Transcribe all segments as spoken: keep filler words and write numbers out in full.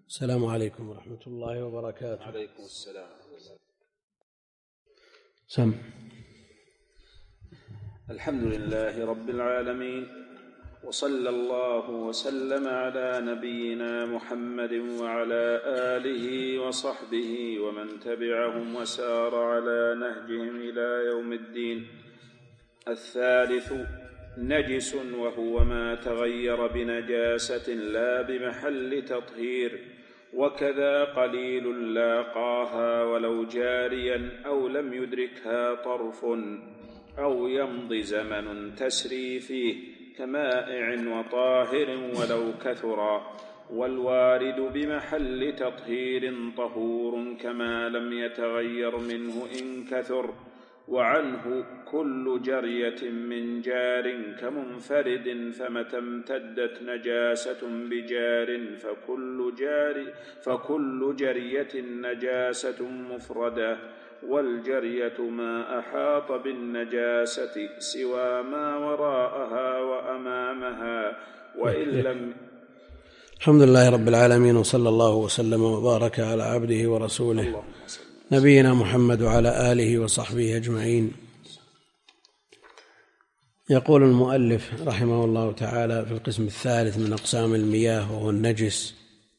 السلام عليكم ورحمة الله وبركاته. عليكم السلام. سم. الحمد لله رب العالمين، وصلى الله وسلم على نبينا محمد وعلى آله وصحبه ومن تبعهم وسار على نهجهم إلى يوم الدين. الثالث نجس، وهو ما تغير بنجاسة لا بمحل تطهير، وكذا قليل لاقاها ولو جاريا أو لم يدركها طرف أو يمضي زمن تسري فيه، كمائع وطاهر ولو كثرا. والوارد بمحل تطهير طهور كما لم يتغير منه إن كثر. وعنه كل جرية من جار كمنفرد، فمتى امتدت نجاسة بجار فكل, جار فكل جرية نجاسة مفردة. والجرية ما أحاط بالنجاسة سوى ما وراءها وأمامها، وإن لم. الحمد لله رب العالمين، وصلى الله وسلم وبارك على عبده ورسوله نبينا محمد وعلى آله وصحبه أجمعين. يقول المؤلف رحمه الله تعالى في القسم الثالث من أقسام المياه وهو النجس.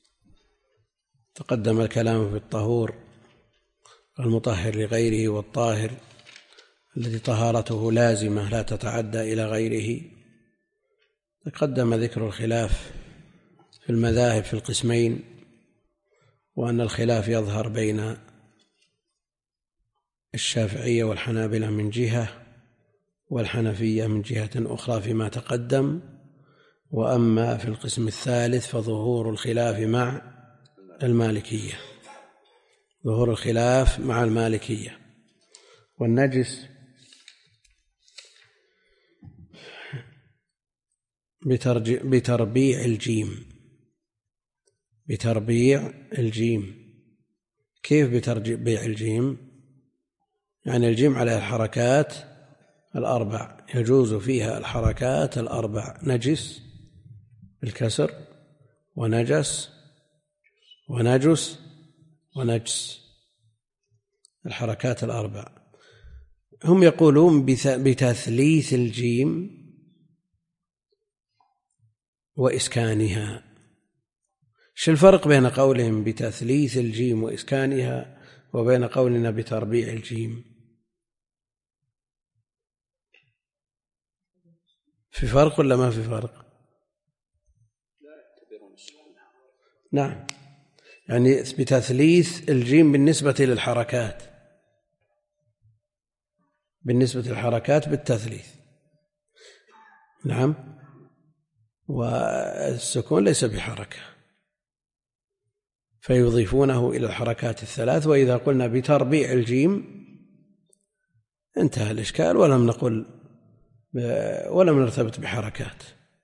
تقدم الكلام في الطهور المطهر لغيره والطاهر الذي طهارته لازمة لا تتعدى إلى غيره. تقدم ذكر الخلاف في المذاهب في القسمين، وأن الخلاف يظهر بين الشافعية والحنابلة من جهة، والحنفية من جهة أخرى فيما تقدم. وأما في القسم الثالث فظهور الخلاف مع المالكية، ظهور الخلاف مع المالكية. والنجس بتربيع الجيم، بتربيع الجيم. كيف بتربيع الجيم؟ يعني الجيم على الحركات الأربع، يجوز فيها الحركات الأربع: نجس بالكسر، ونجس، ونجس، ونجس، الحركات الأربع. هم يقولون بتثليث الجيم وإسكانها. شو الفرق بين قولهم بتثليث الجيم وإسكانها وبين قولنا بتربيع الجيم؟ في فرق ولا ما في فرق؟ نعم، يعني بتثليث الجيم بالنسبة للحركات، بالنسبة للحركات بالتثليث. نعم. والسكون ليس بحركة، فيضيفونه إلى الحركات الثلاث. وإذا قلنا بتربيع الجيم انتهى الإشكال، ولم نقل ولم نرتبط بحركات.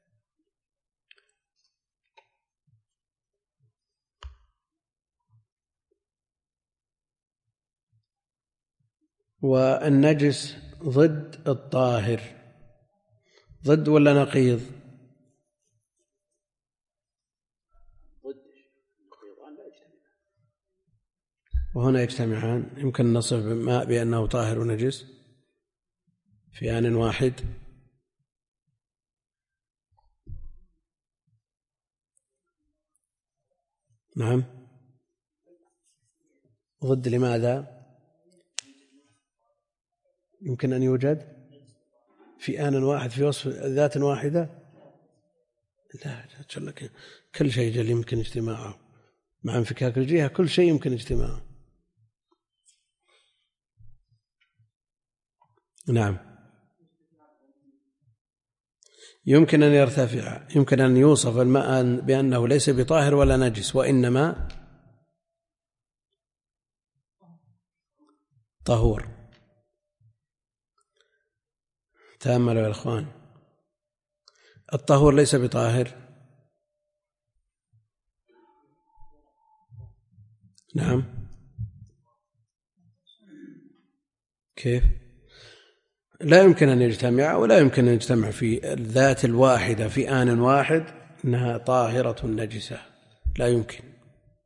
والنجس ضد الطاهر، ضد ولا نقيض؟ وهنا يجتمعان. يمكن نصف ماء بأنه طاهر ونجس في آن واحد. نعم. ضد لماذا؟ يمكن أن يوجد في آن واحد في وصف ذات واحدة؟ لا، كل شيء يمكن اجتماعه مع انفكاك الجهة، كل شيء يمكن اجتماعه. نعم. يمكن أن يرتفع، يمكن أن يوصف الماء بأنه ليس بطاهر ولا نجس، وإنما طهور. تأملوا يا إخوان، الطهور ليس بطاهر. نعم. كيف؟ لا يمكن أن يجتمع، ولا يمكن أن يجتمع في الذات الواحدة في آن واحد أنها طاهرة نجسة، لا يمكن.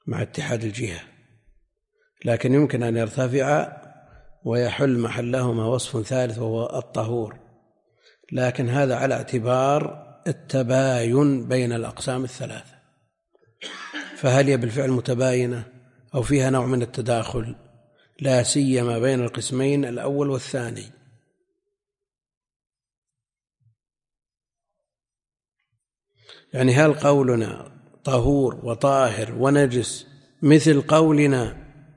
مع اتحاد الجهة، لكن يمكن أن يرتفع ويحل محلهما وصف ثالث وهو الطهور، لكن هذا على اعتبار التباين بين الأقسام الثلاثة، فهل هي بالفعل متباينة أو فيها نوع من التداخل، لا سيما بين القسمين الأول والثاني. يعني هل قولنا طهور وطاهر ونجس مثل قولنا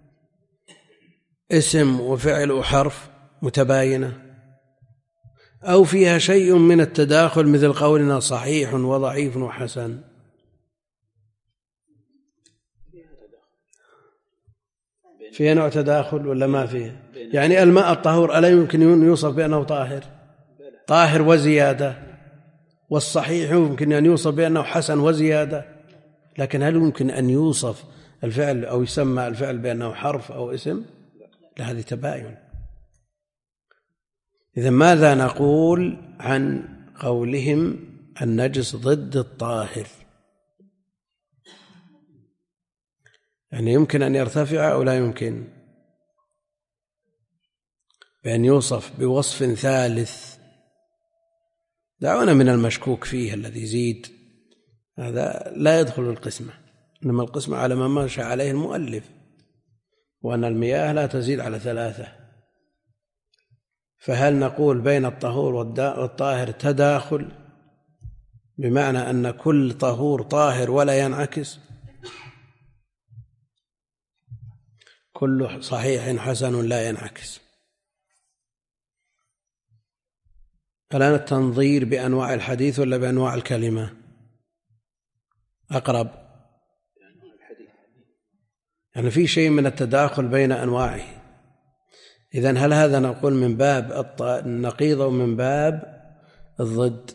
اسم وفعل وحرف متباينة، أو فيها شيء من التداخل مثل قولنا صحيح وضعيف وحسن؟ فيها نوع تداخل ولا ما فيها؟ يعني الماء الطهور ألا يمكن يوصف بأنه طاهر طاهر وزيادة، والصحيح يمكن أن يوصف بأنه حسن وزيادة، لكن هل يمكن أن يوصف الفعل أو يسمى الفعل بأنه حرف أو اسم؟ لا، هذه تباين. إذن ماذا نقول عن قولهم النجس ضد الطاهر؟ يعني يمكن أن يرتفع أو لا يمكن؟ بأن يوصف بوصف ثالث. دعونا من المشكوك فيه الذي يزيد، هذا لا يدخل القسمة، إنما القسمة على ما مشى عليه المؤلف، وأن المياه لا تزيد على ثلاثة. فهل نقول بين الطهور والطاهر تداخل بمعنى أن كل طهور طاهر ولا ينعكس، كل صحيح حسن لا ينعكس؟ الآن التنظير بأنواع الحديث ولا بأنواع الكلمة أقرب؟ يعني في شيء من التداخل بين أنواعه. إذن هل هذا نقول من باب النقيض أو من باب الضد؟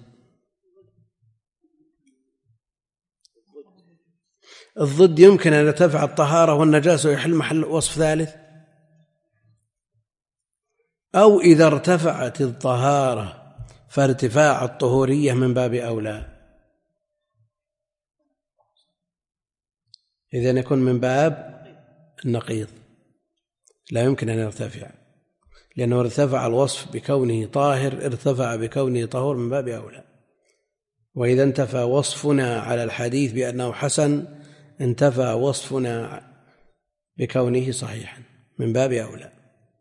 الضد يمكن أن يرتفع الطهارة والنجاسة ويحل محل وصف ثالث، أو إذا ارتفعت الطهارة فارتفاع الطهورية من باب أولى. إذن يكون من باب النقيض، لا يمكن أن يرتفع، لأنه ارتفع الوصف بكونه طاهر ارتفع بكونه طهور من باب أولى. وإذا انتفى وصفنا على الحديث بأنه حسن انتفى وصفنا بكونه صحيحا من باب أولى،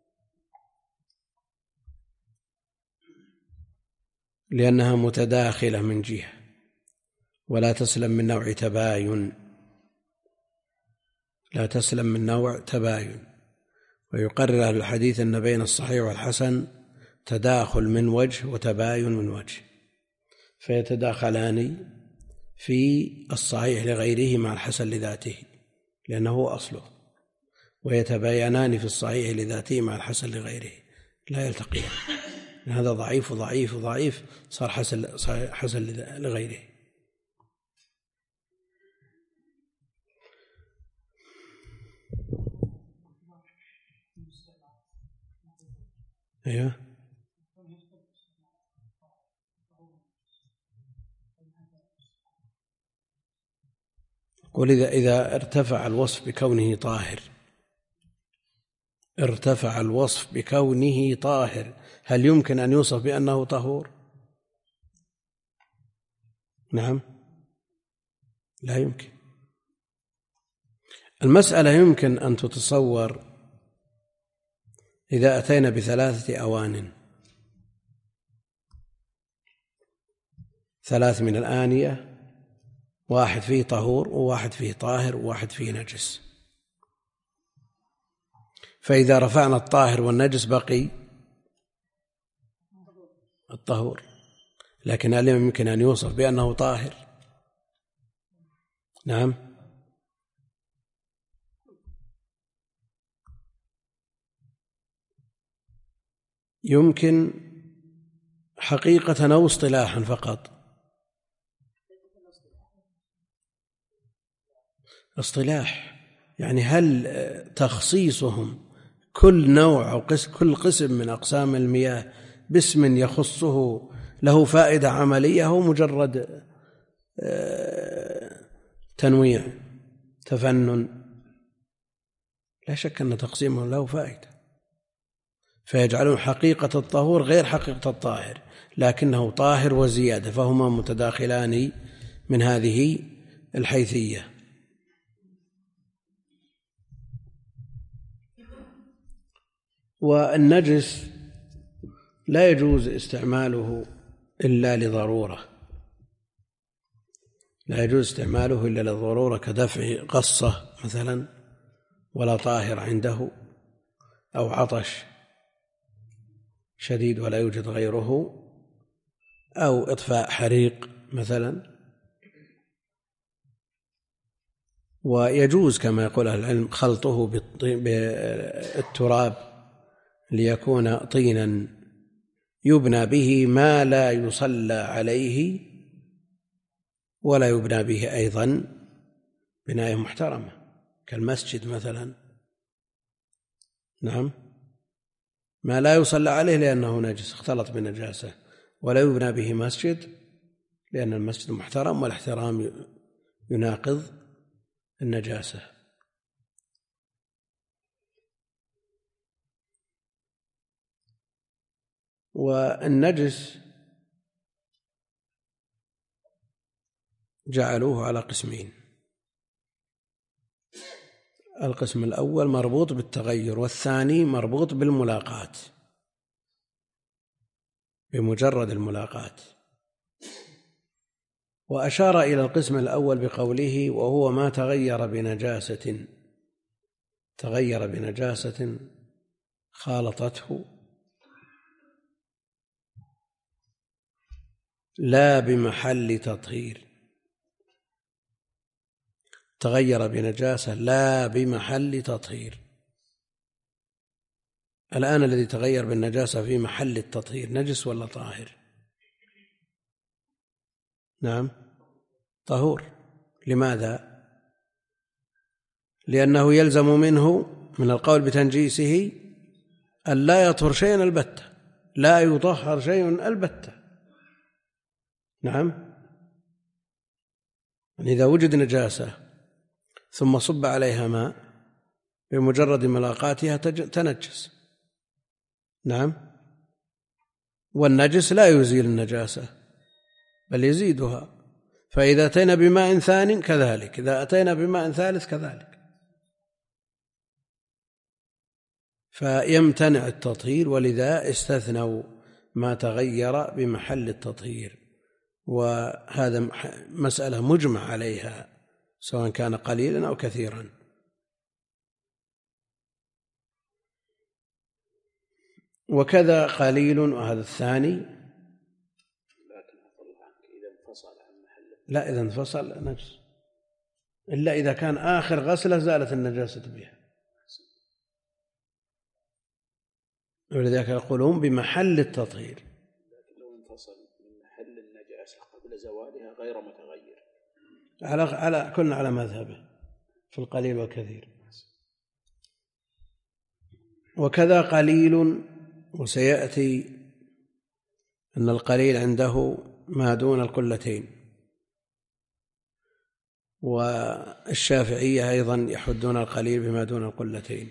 لأنها متداخلة من جهة ولا تسلم من نوع تباين، لا تسلم من نوع تباين. ويقرر أهل الحديث أن بين الصحيح والحسن تداخل من وجه وتباين من وجه، فيتداخلان في الصحيح لغيره مع الحسن لذاته لأنه أصله، ويتباينان في الصحيح لذاته مع الحسن لغيره، لا يلتقيان. هذا ضعيف وضعيف وضعيف صار حسن حسن لغيره. أيوه. قل إذا إذا ارتفع الوصف بكونه طاهر ارتفع الوصف بكونه طاهر هل يمكن أن يوصف بأنه طهور؟ نعم، لا يمكن. المسألة يمكن أن تتصور إذا أتينا بثلاثة أوان، ثلاث من الآنية، واحد فيه طهور وواحد فيه طاهر وواحد فيه نجس، فإذا رفعنا الطاهر والنجس بقي الطهور، لكن هل يمكن أن يوصف بأنه طاهر؟ نعم، يمكن حقيقة أو اصطلاحا فقط. اصطلاح يعني هل تخصيصهم كل نوع أو قسم كل قسم من أقسام المياه باسم يخصه له فائدة عملية أو مجرد تنويع تفنن؟ لا شك أن تقسيمه له فائدة، فيجعلون حقيقة الطهور غير حقيقة الطاهر، لكنه طاهر وزيادة، فهما متداخلان من هذه الحيثية. والنجس لا يجوز استعماله إلا لضرورة، لا يجوز استعماله إلا للضرورة، كدفع قصة مثلا ولا طاهر عنده، أو عطش شديد ولا يوجد غيره، أو إطفاء حريق مثلا. ويجوز كما يقول أهل العلم خلطه بالتراب ليكون طينا يبنى به ما لا يصلى عليه ولا يبنى به أيضا بناية محترمة كالمسجد مثلا. نعم، ما لا يصلى عليه لأنه نجس اختلط بنجاسة، ولا يبنى به مسجد لأن المسجد محترم والاحترام يناقض النجاسة. والنجس جعلوه على قسمين: القسم الأول مربوط بالتغير، والثاني مربوط بالملاقاة، بمجرد الملاقاة. وأشار إلى القسم الأول بقوله: وهو ما تغير بنجاسة تغير بنجاسة خالطته لا بمحل تطهير. تغير بنجاسة لا بمحل تطهير. الآن الذي تغير بالنجاسة في محل التطهير نجس ولا طاهر؟ نعم، طهور. لماذا؟ لأنه يلزم منه من القول بتنجيسه أن لا يطهر شيئا البتة، لا يطهر شيء البتة. نعم، إذا وجد نجاسة ثم صب عليها ماء بمجرد ملاقاتها تنجس. نعم، والنجس لا يزيل النجاسة بل يزيدها. فإذا أتينا بماء ثانٍ كذلك، إذا أتينا بماء ثالث كذلك، فيمتنع التطهير. ولذا استثنوا ما تغير بمحل التطهير، وهذا مسألة مجمع عليها سواء كان قليلا أو كثيرا. وكذا قليل، وهذا الثاني لا إذا انفصل نجس، إلا إذا كان آخر غسلة زالت النجاسة بها، ولذلك يقولون بمحل التطهير. لكن لو انفصل من محل النجاسة قبل زوالها غير متغير، على على كلنا على مذهبه في القليل والكثير. وكذا قليل، وسيأتي أن القليل عنده ما دون القلتين، والشافعية أيضا يحدون القليل بما دون القلتين،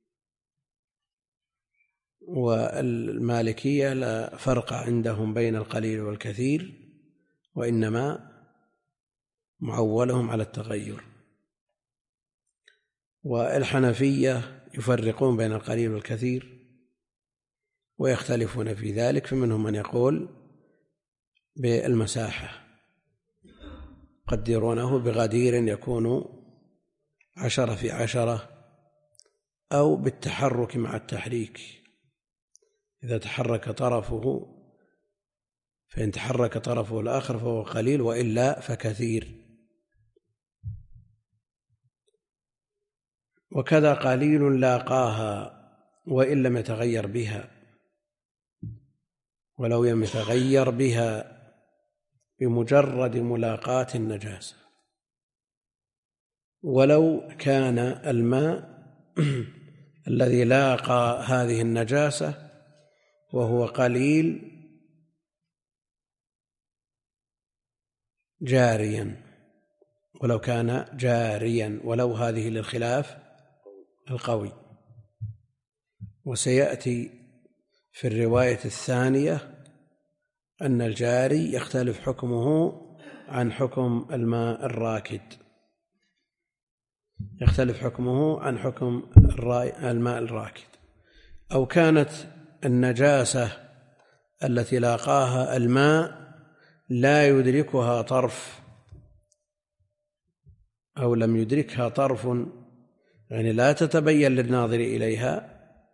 والمالكية لا فرق عندهم بين القليل والكثير، وإنما معولهم على التغير. والحنفية يفرقون بين القليل والكثير ويختلفون في ذلك، فمنهم من يقول بالمساحة، قدرونه بغدير يكون عشرة في عشرة، أو بالتحرك مع التحريك، إذا تحرك طرفه فإن تحرك طرفه الآخر فهو قليل، وإلا فكثير. وكذا قليل لاقاها وإن لم يتغير بها، ولو لم يتغير بها بمجرد ملاقاة النجاسة، ولو كان الماء الذي لاقى هذه النجاسة وهو قليل جاريا، ولو كان جاريا، ولو هذه للخلاف القوي. وسيأتي في الرواية الثانية أن الجاري يختلف حكمه عن حكم الماء الراكد، يختلف حكمه عن حكم الماء الراكد. أو كانت النجاسة التي لاقاها الماء لا يدركها طرف، أو لم يدركها طرف، يعني لا تتبين للناظر إليها،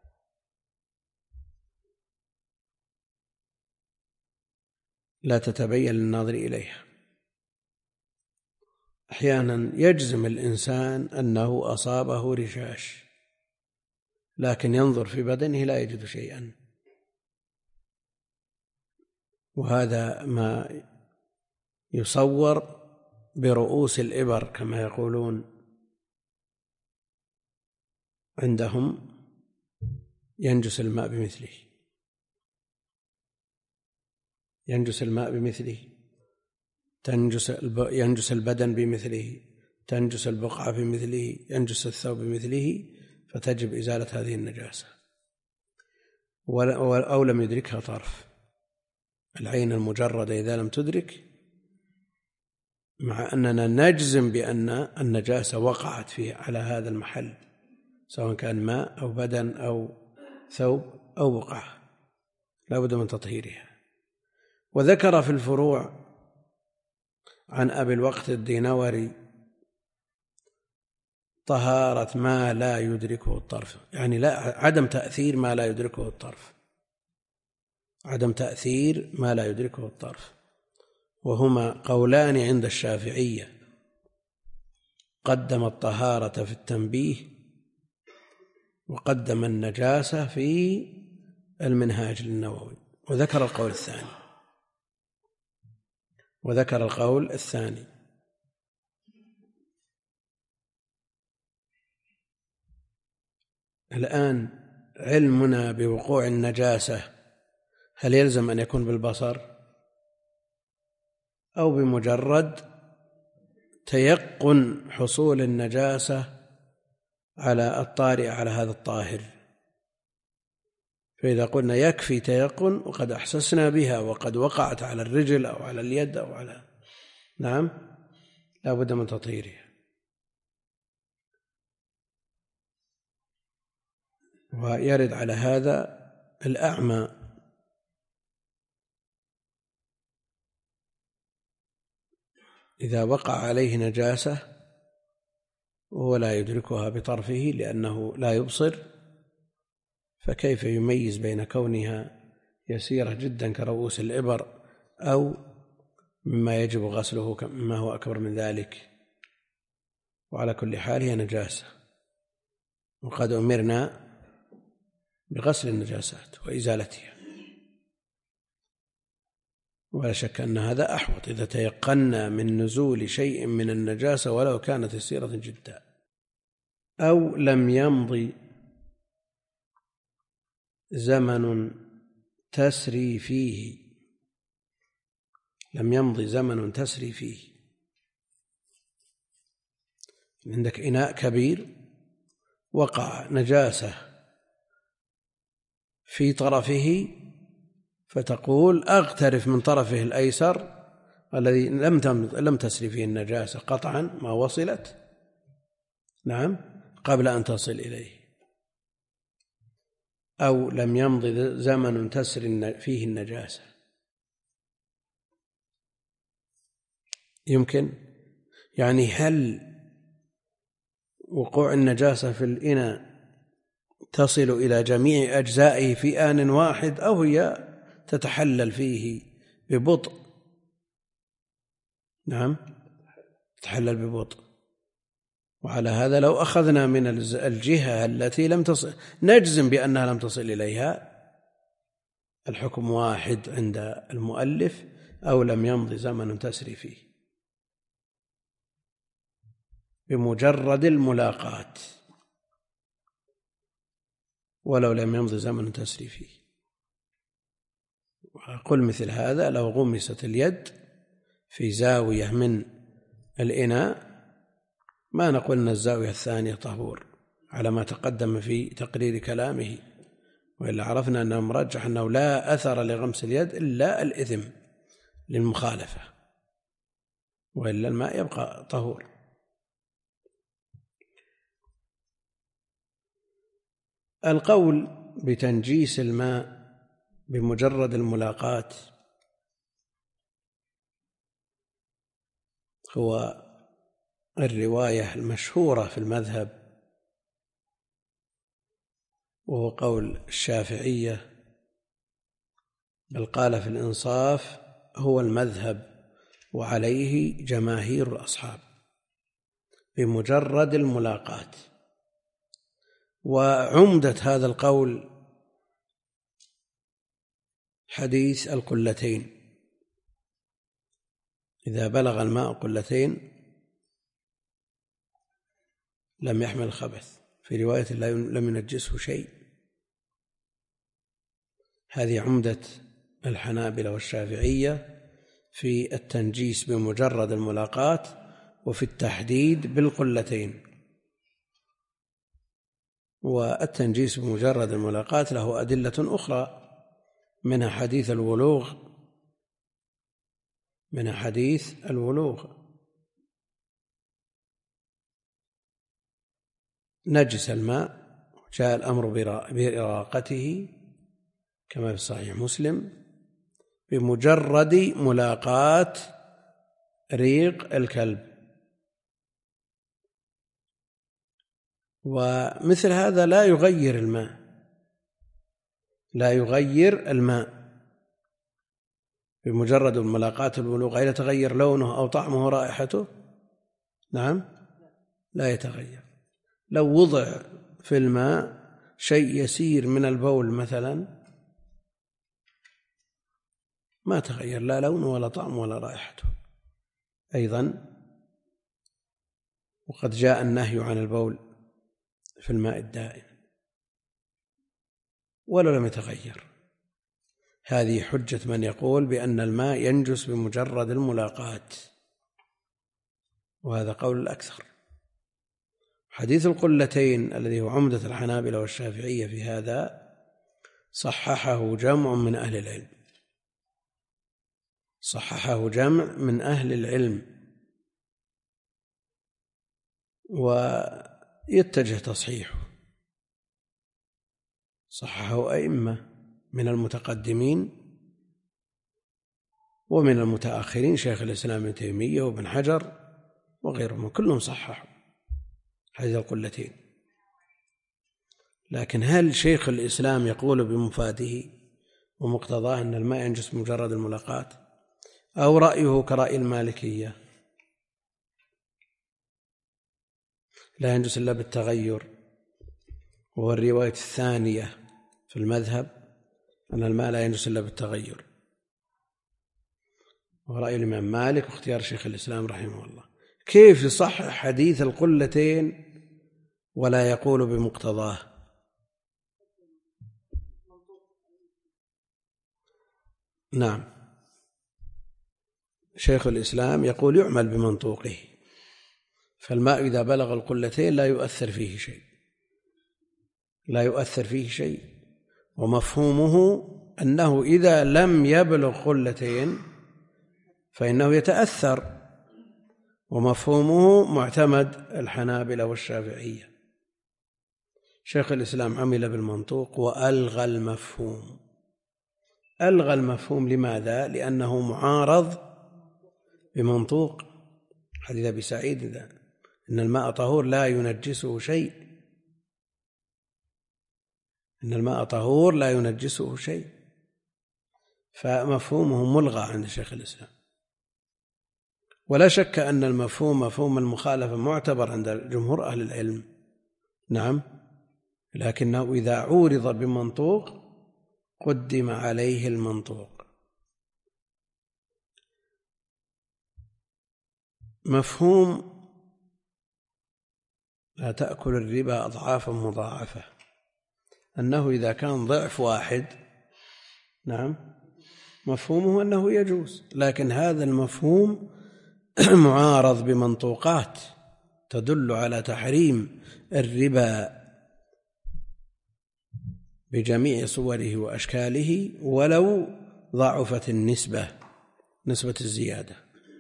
لا تتبين للناظر إليها. أحيانا يجزم الإنسان أنه أصابه رشاش، لكن ينظر في بدنه لا يجد شيئا، وهذا ما يصور برؤوس الإبر كما يقولون عندهم، ينجس الماء بمثله، ينجس الماء بمثله، تنجس ينجس البدن بمثله، تنجس البقعة بمثله، ينجس الثوب بمثله، فتجب إزالة هذه النجاسة. أو لم يدركها طرف، العين المجردة إذا لم تدرك، مع أننا نجزم بأن النجاسة وقعت فيه على هذا المحل، سواء كان ماء أو بدن أو ثوب أو بقعة، لا بد من تطهيرها. وذكر في الفروع عن أبي الوقت الدينوري طهارة ما لا يدركه الطرف، يعني لا عدم تأثير ما لا يدركه الطرف، عدم تأثير ما لا يدركه الطرف. وهما قولان عند الشافعية، قدم الطهارة في التنبيه وقدم النجاسة في المنهاج للنووي، وذكر القول الثاني وذكر القول الثاني الآن علمنا بوقوع النجاسة هل يلزم أن يكون بالبصر أو بمجرد تيقن حصول النجاسة على الطارئ على هذا الطاهر؟ فإذا قلنا يكفي تيقن وقد أحسسنا بها وقد وقعت على الرجل أو على اليد أو على نعم لا بد من تطهيرها. ويرد على هذا الأعمى إذا وقع عليه نجاسة وهو لا يدركها بطرفه لأنه لا يبصر، فكيف يميز بين كونها يسيرة جدا كرؤوس الإبر أو مما يجب غسله مما هو أكبر من ذلك؟ وعلى كل حال هي نجاسة، وقد أمرنا بغسل النجاسات وإزالتها، ولا شك أن هذا أحوط إذا تيقنا من نزول شيء من النجاسة ولو كانت يسيرة جدا. أو لم يمضي زمن تسري فيه، لم يمضي زمن تسري فيه، عندك إناء كبير وقع نجاسة في طرفه، فتقول أغترف من طرفه الأيسر الذي لم لم تسري فيه النجاسة قطعا ما وصلت، نعم، قبل أن تصل إليه. أو لم يمضي زمن تسري فيه النجاسة، يمكن يعني هل وقوع النجاسة في الإناء تصل إلى جميع أجزائه في آن واحد أو هي تتحلل فيه ببطء؟ نعم، تتحلل ببطء. وعلى هذا لو أخذنا من الجهة التي لم تصل نجزم بأنها لم تصل إليها، الحكم واحد عند المؤلف، أو لم يمضي زمن تسري فيه بمجرد الملاقاة ولو لم يمضي زمن تسري فيه. وأقول مثل هذا لو غمست اليد في زاوية من الإناء ما نقول أن الزاوية الثانية طهور على ما تقدم في تقرير كلامه، وإلا عرفنا أنه مرجح أنه لا أثر لغمس اليد إلا الإثم للمخالفة، وإلا الماء يبقى طهور. القول بتنجيس الماء بمجرد الملاقاة هو الرواية المشهورة في المذهب، وهو قول الشافعية، بل قال في الإنصاف هو المذهب وعليه جماهير الأصحاب بمجرد الملاقاة. وعمدة هذا القول حديث القلتين، إذا بلغ الماء قلتين لم يحمل خبث، في رواية لم ينجسه شيء. هذه عمدة الحنابلة والشافعية في التنجيس بمجرد الملاقاة وفي التحديد بالقلتين. والتنجيس بمجرد الملاقاة له أدلة أخرى، من حديث الولوغ من حديث الولوغ نجس الماء، جاء الأمر بإراقته كما في صحيح مسلم بمجرد ملاقاة ريق الكلب. ومثل هذا لا يغير الماء لا يغير الماء بمجرد ملاقاة الولوغ، هل يتغير لونه أو طعمه ورائحته؟ نعم، لا يتغير. لو وضع في الماء شيء يسير من البول مثلا ما تغير لا لونه ولا طعمه ولا رائحته أيضا. وقد جاء النهي عن البول في الماء الدائم ولو لم يتغير. هذه حجة من يقول بأن الماء ينجس بمجرد الملاقاة، وهذا قول الأكثر. حديث القلتين الذي هو عمدة الحنابلة والشافعية في هذا صححه جمع من أهل العلم صححه جمع من أهل العلم ويتجه تصحيحه. صححه أئمة من المتقدمين ومن المتأخرين، شيخ الإسلام ابن تيمية وابن حجر وغيرهم، كلهم صححوا حديث القلتين. لكن هل شيخ الإسلام يقول بمفاده ومقتضاه أن الماء ينجس مجرد الملاقاة، أو رأيه كرأي المالكية لا ينجس إلا بالتغير، وهو الرواية الثانية في المذهب أن الماء لا ينجس إلا بالتغير، ورأي الإمام مالك واختيار شيخ الإسلام رحمه الله. كيف يصحح حديث القلتين ولا يقول بمقتضاه؟ نعم، شيخ الإسلام يقول يعمل بمنطوقه، فالماء إذا بلغ القلتين لا يؤثر فيه شيء لا يؤثر فيه شيء ومفهومه أنه إذا لم يبلغ قلتين فإنه يتأثر، ومفهومه معتمد الحنابلة والشافعية. شيخ الإسلام عمل بالمنطوق وألغى المفهوم. ألغى المفهوم لماذا؟ لأنه معارض بمنطوق حديث أبي سعيد إن الماء طهور لا ينجسه شيء إن الماء طهور لا ينجسه شيء فمفهومه ملغى عند شيخ الإسلام. ولا شك أن المفهوم مفهوم المخالفة معتبر عند جمهور أهل العلم، نعم، لكنه إذا عورض بمنطوق قدم عليه المنطوق. مفهوم لا تأكل الربا أضعافا مضاعفة، أنه إذا كان ضعف واحد، نعم، مفهومه أنه يجوز، لكن هذا المفهوم معارض بمنطوقات تدل على تحريم الربا بجميع صوره وأشكاله ولو ضعفت النسبة نسبة الزيادة.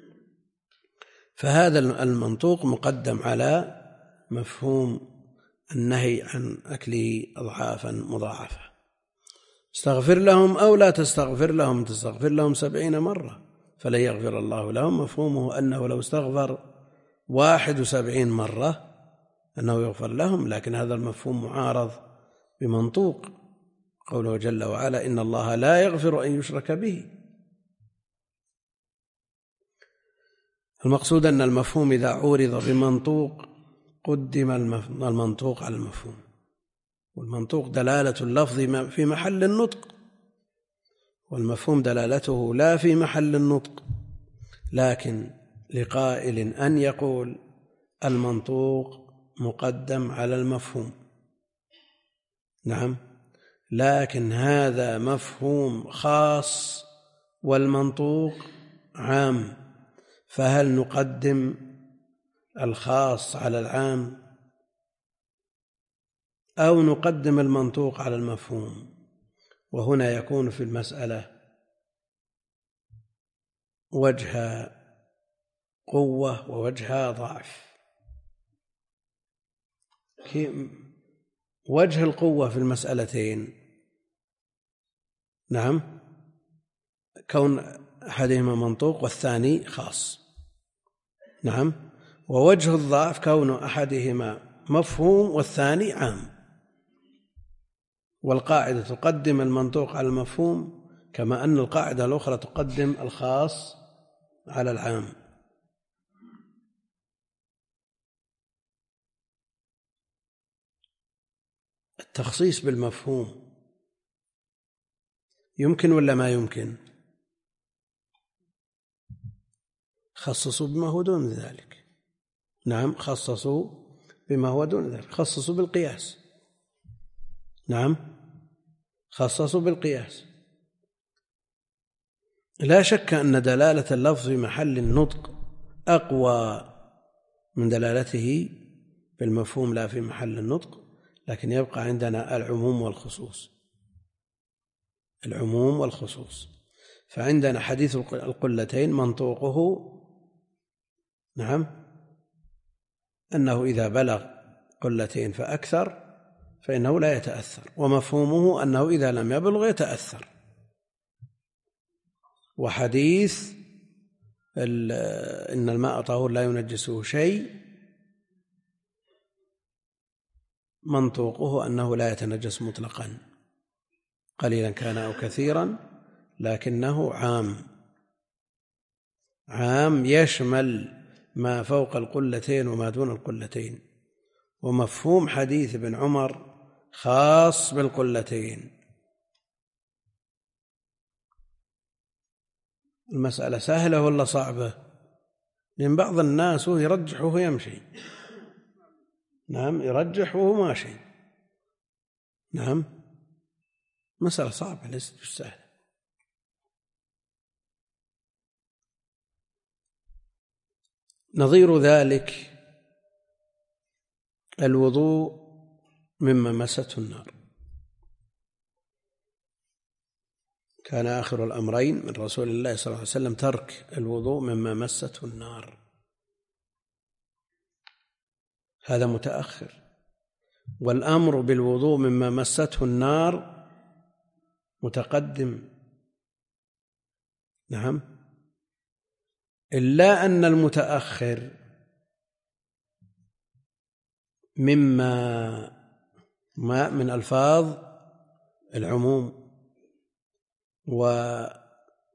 فهذا المنطوق مقدم على مفهوم النهي عن أكله أضعافا مضاعفة. استغفر لهم أو لا تستغفر لهم، تستغفر لهم سبعين مرة فلن يغفر الله لهم، مفهومه أنه لو استغفر واحد وسبعين مرة أنه يغفر لهم، لكن هذا المفهوم معارض بمنطوق قوله جل وعلا إن الله لا يغفر أن يشرك به. المقصود أن المفهوم إذا عورض بمنطوق قدم المنطوق على المفهوم، والمنطوق دلالة اللفظ في محل النطق، والمفهوم دلالته لا في محل النطق، لكن لقائل أن يقول المنطوق مقدم على المفهوم. نعم، لكن هذا مفهوم خاص والمنطوق عام، فهل نقدم الخاص على العام أو نقدم المنطوق على المفهوم؟ وهنا يكون في المسألة وجه قوة ووجه ضعف. وجه القوة في المسألتين نعم كون أحدهما منطوق والثاني خاص، نعم، ووجه الضعف كون أحدهما مفهوم والثاني عام. والقاعدة تقدم المنطوق على المفهوم كما أن القاعدة الأخرى تقدم الخاص على العام. التخصيص بالمفهوم يمكن ولا ما يمكن؟ خصصوا بما هو دون ذلك. نعم، خصصوا بما هو دون ذلك، خصصوا بالقياس. نعم، خصصوا بالقياس. لا شك أن دلالة اللفظ في محل النطق أقوى من دلالته بالمفهوم لا في محل النطق، لكن يبقى عندنا العموم والخصوص. العموم والخصوص فعندنا حديث القلتين منطوقه نعم أنه إذا بلغ قلتين فأكثر فإنه لا يتأثر، ومفهومه أنه إذا لم يبلغ يتأثر. وحديث إن الماء طهور لا ينجسه شيء منطوقه أنه لا يتنجس مطلقا قليلا كان أو كثيرا، لكنه عام عام يشمل ما فوق القلتين وما دون القلتين. ومفهوم حديث ابن عمر خاص بالقلتين. المسألة سهلة ولا صعبة؟ لأن بعض الناس يرجح وهو يمشي. نعم، يرجح وهو ماشي. نعم، مسألة صعبة ليست بالسهلة. نظير ذلك الوضوء مما مسته النار. كان آخر الأمرين من رسول الله صلى الله عليه وسلم ترك الوضوء مما مسته النار، هذا متأخر. والأمر بالوضوء مما مسته النار متقدم. نعم، إلا أن المتأخر مما ما من ألفاظ العموم، ولحم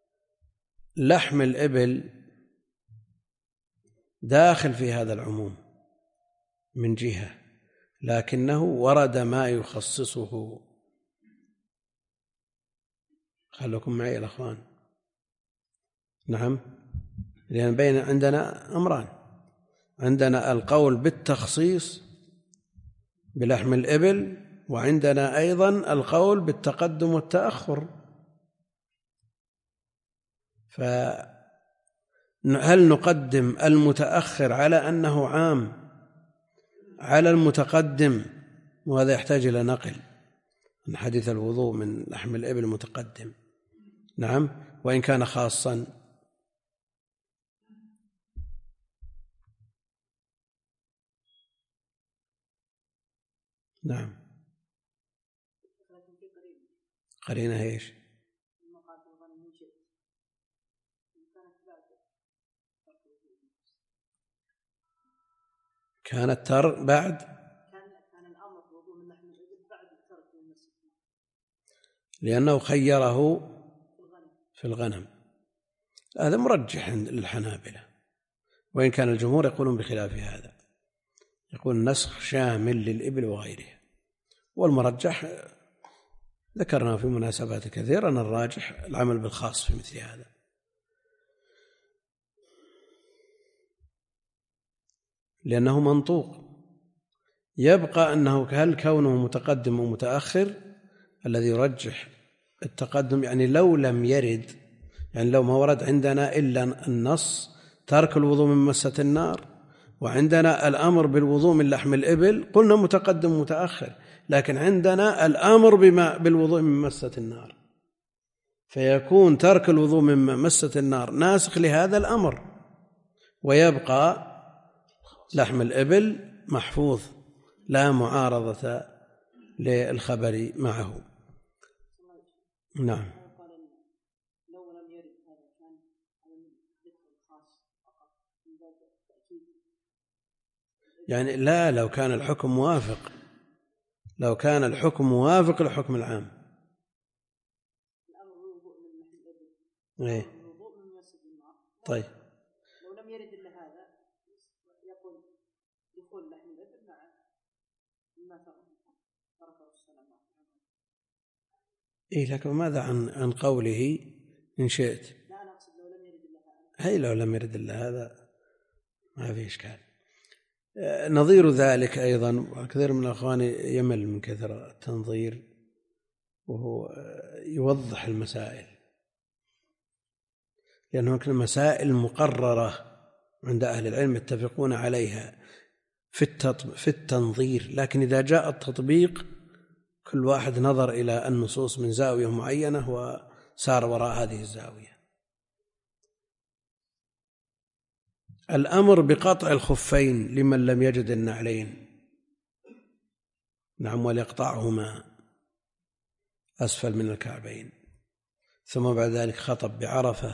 الإبل داخل في هذا العموم من جهة، لكنه ورد ما يخصصه. خلوكم معي يا أخوان. نعم، لأن بين عندنا أمران، عندنا القول بالتخصيص بلحم الإبل، وعندنا أيضا القول بالتقدم والتأخر. فهل نقدم المتأخر على أنه عام على المتقدم؟ وهذا يحتاج إلى نقل. أن حديث الوضوء من لحم الإبل متقدم. نعم، وإن كان خاصا. نعم. قرينة ايش؟ كانت تر بعد كان الأمر بالوضوء من لحم الإبل بعد الترك من مسجد، لأنه خيره في الغنم. هذا مرجح للحنابلة، وإن كان الجمهور يقولون بخلاف هذا، يقول النسخ شامل للإبل وغيرها. والمرجح ذكرنا في مناسبات كثيرة أن الراجح العمل بالخاص في مثل هذا. لأنه منطوق. يبقى أنه هل كونه متقدم ومتأخر الذي يرجح التقدم، يعني لو لم يرد، يعني لو ما ورد عندنا إلا النص ترك الوضوء من مسة النار، وعندنا الأمر بالوضوء من لحم الإبل، قلنا متقدم ومتأخر، لكن عندنا الأمر بما بالوضوء من مسة النار، فيكون ترك الوضوء من مسة النار ناسخ لهذا الأمر، ويبقى لحم الإبل محفوظ لا معارضة للخبر معه. نعم. يعني لا، لو كان الحكم موافق، لو كان الحكم موافق للحكم العام. ايه طيب. لو لم يرد الا هذا يقول دخول لحم الابل مع ما تركه السلام. ايه لكن ماذا عن عن قوله ان شئت؟ لا انا اقصد لو لم يرد الا هذا. هي لو لم يرد الا هذا ما في اشكال. نظير ذلك أيضا، وكثير من الأخوان يمل من كثرة التنظير وهو يوضح المسائل، لأن هناك مسائل مقررة عند أهل العلم يتفقون عليها في التنظير، لكن إذا جاء التطبيق كل واحد نظر إلى النصوص من زاوية معينة وسار وراء هذه الزاوية. الأمر بقطع الخفين لمن لم يجد النعلين. نعم، وليقطعهما أسفل من الكعبين. ثم بعد ذلك خطب بعرفة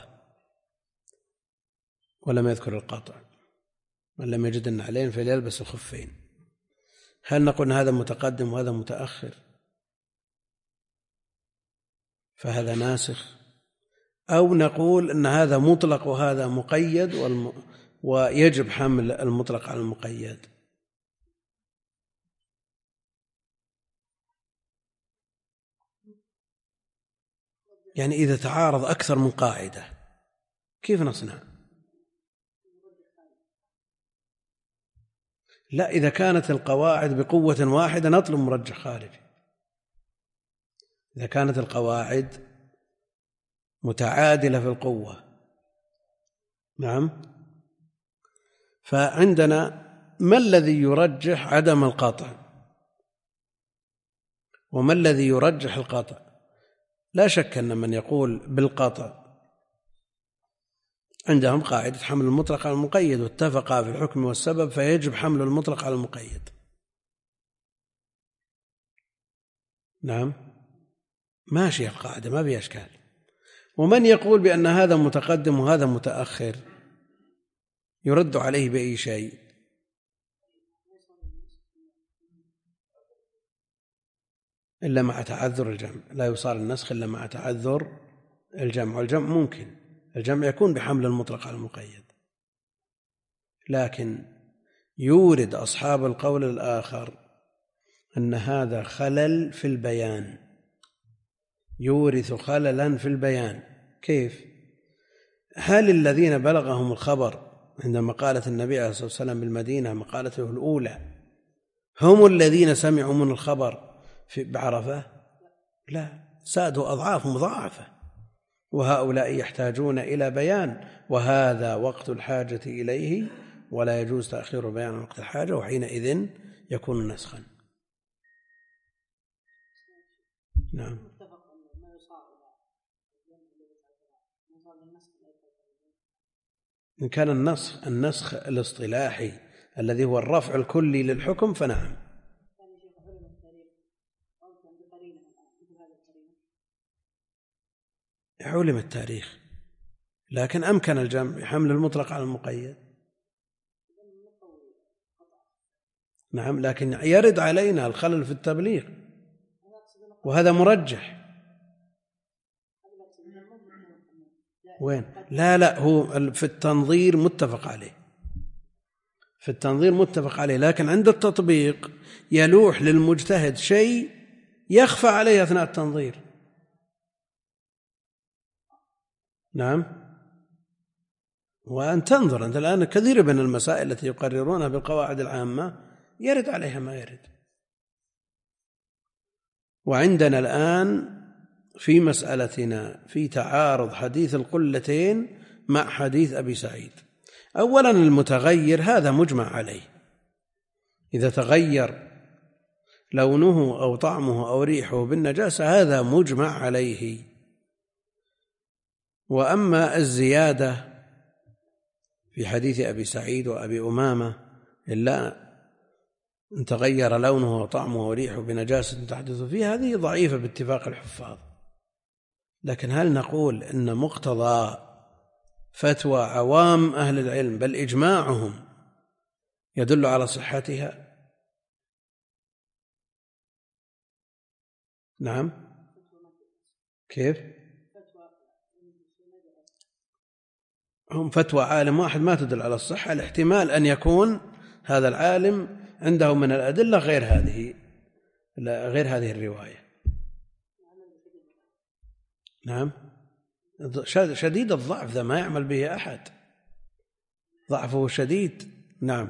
ولم يذكر القطع. من لم يجد النعلين فليلبس الخفين. هل نقول هذا متقدم وهذا متأخر فهذا ناسخ، أو نقول أن هذا مطلق وهذا مقيد والم... ويجب حمل المطلق على المقيد؟ يعني إذا تعارض أكثر من قاعدة كيف نصنع؟ لا، إذا كانت القواعد بقوة واحدة نطلب مرجح خارجي. إذا كانت القواعد متعادلة في القوة. نعم. فعندنا ما الذي يرجح عدم القطع وما الذي يرجح القطع؟ لا شك أن من يقول بالقطع عندهم قاعدة حمل المطلق على المقيد، واتفقا في الحكم والسبب فيجب حمل المطلق على المقيد. نعم، ماشي القاعدة ما بها إشكال. ومن يقول بأن هذا متقدم وهذا متأخر يرد عليه بأي شيء؟ إلا مع تعذر الجمع. لا يصار النسخ إلا مع تعذر الجمع، والجمع ممكن، الجمع يكون بحمل المطلق على المقيد، لكن يورد أصحاب القول الآخر أن هذا خلل في البيان، يورث خللا في البيان. كيف؟ هل الذين بلغهم الخبر عندما قالت النبي عليه الصلاة والسلام بالمدينة مقالته الأولى هم الذين سمعوا من الخبر في بعرفة؟ لا، سادوا أضعاف مضاعفة، وهؤلاء يحتاجون إلى بيان، وهذا وقت الحاجة إليه ولا يجوز تأخير بيان وقت الحاجة، وحينئذ يكون نسخا. نعم. إن كان النسخ النسخ الاصطلاحي الذي هو الرفع الكلي للحكم فنعم. علم التاريخ، لكن أمكن الجمع حمل المطلق على المقيد. نعم، لكن يرد علينا الخلل في التبليغ وهذا مرجح. وين؟ لا لا، هو في التنظير متفق عليه، في التنظير متفق عليه، لكن عند التطبيق يلوح للمجتهد شيء يخفى عليه أثناء التنظير. نعم. وأن تنظر أنت الآن كثير من المسائل التي يقررونها بالقواعد العامة يرد عليها ما يرد. وعندنا الآن في مسألتنا في تعارض حديث القلتين مع حديث أبي سعيد. أولا المتغير هذا مجمع عليه، إذا تغير لونه أو طعمه أو ريحه بالنجاسة هذا مجمع عليه. وأما الزيادة في حديث أبي سعيد وأبي أمامة إلا أن تغير لونه وطعمه وريحه بنجاسة تحدث فيه، هذه ضعيفة باتفاق الحفاظ. لكن هل نقول إن مقتضى فتوى عوام أهل العلم بل إجماعهم يدل على صحتها؟ نعم. كيف؟ هم فتوى عالم واحد ما تدل على الصحة، الاحتمال أن يكون هذا العالم عنده من الأدلة غير هذه غير هذه الرواية. نعم. شديد الضعف، ذا ما يعمل به أحد، ضعفه شديد. نعم.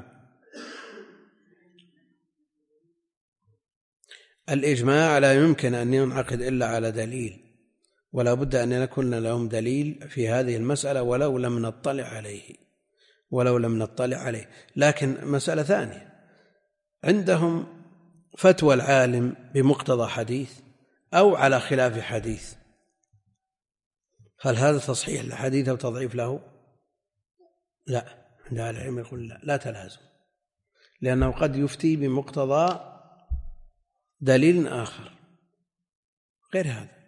الإجماع لا يمكن أن ينعقد إلا على دليل، ولا بد أن يكون لهم دليل في هذه المسألة ولو لم نطلع عليه ولو لم نطلع عليه. لكن مسألة ثانية، عندهم فتوى العالم بمقتضى حديث أو على خلاف حديث، هل هذا تصحيح للحديث أو تضعيف له؟ لا، عند أهل العلم يقول لا، لا تلازم، لأنه قد يفتي بمقتضى دليل آخر غير هذا،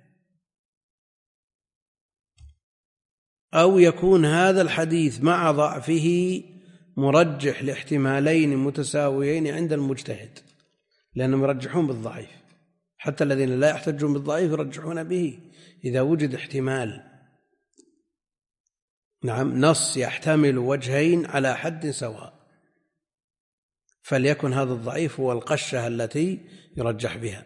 أو يكون هذا الحديث مع ضعفه مرجح لاحتمالين متساويين عند المجتهد، لأنهم يرجحون بالضعيف، حتى الذين لا يحتجون بالضعيف يرجحون به إذا وجد احتمال. نعم، نص يحتمل وجهين على حد سواء، فليكن هذا الضعيف هو القشة التي يرجح بها.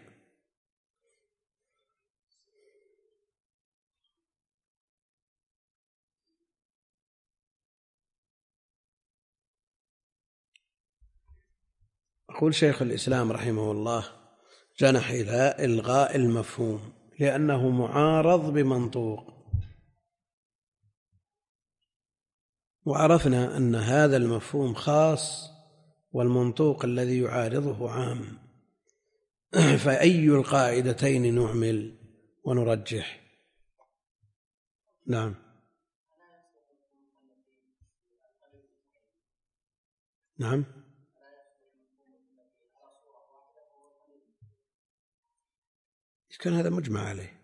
أقول شيخ الإسلام رحمه الله جنح إلى إلغاء المفهوم لأنه معارض بمنطوق، وعرفنا أن هذا المفهوم خاص والمنطوق الذي يعارضه عام، فأي القاعدتين نعمل ونرجح؟ نعم. نعم. كان هذا مجمع عليه.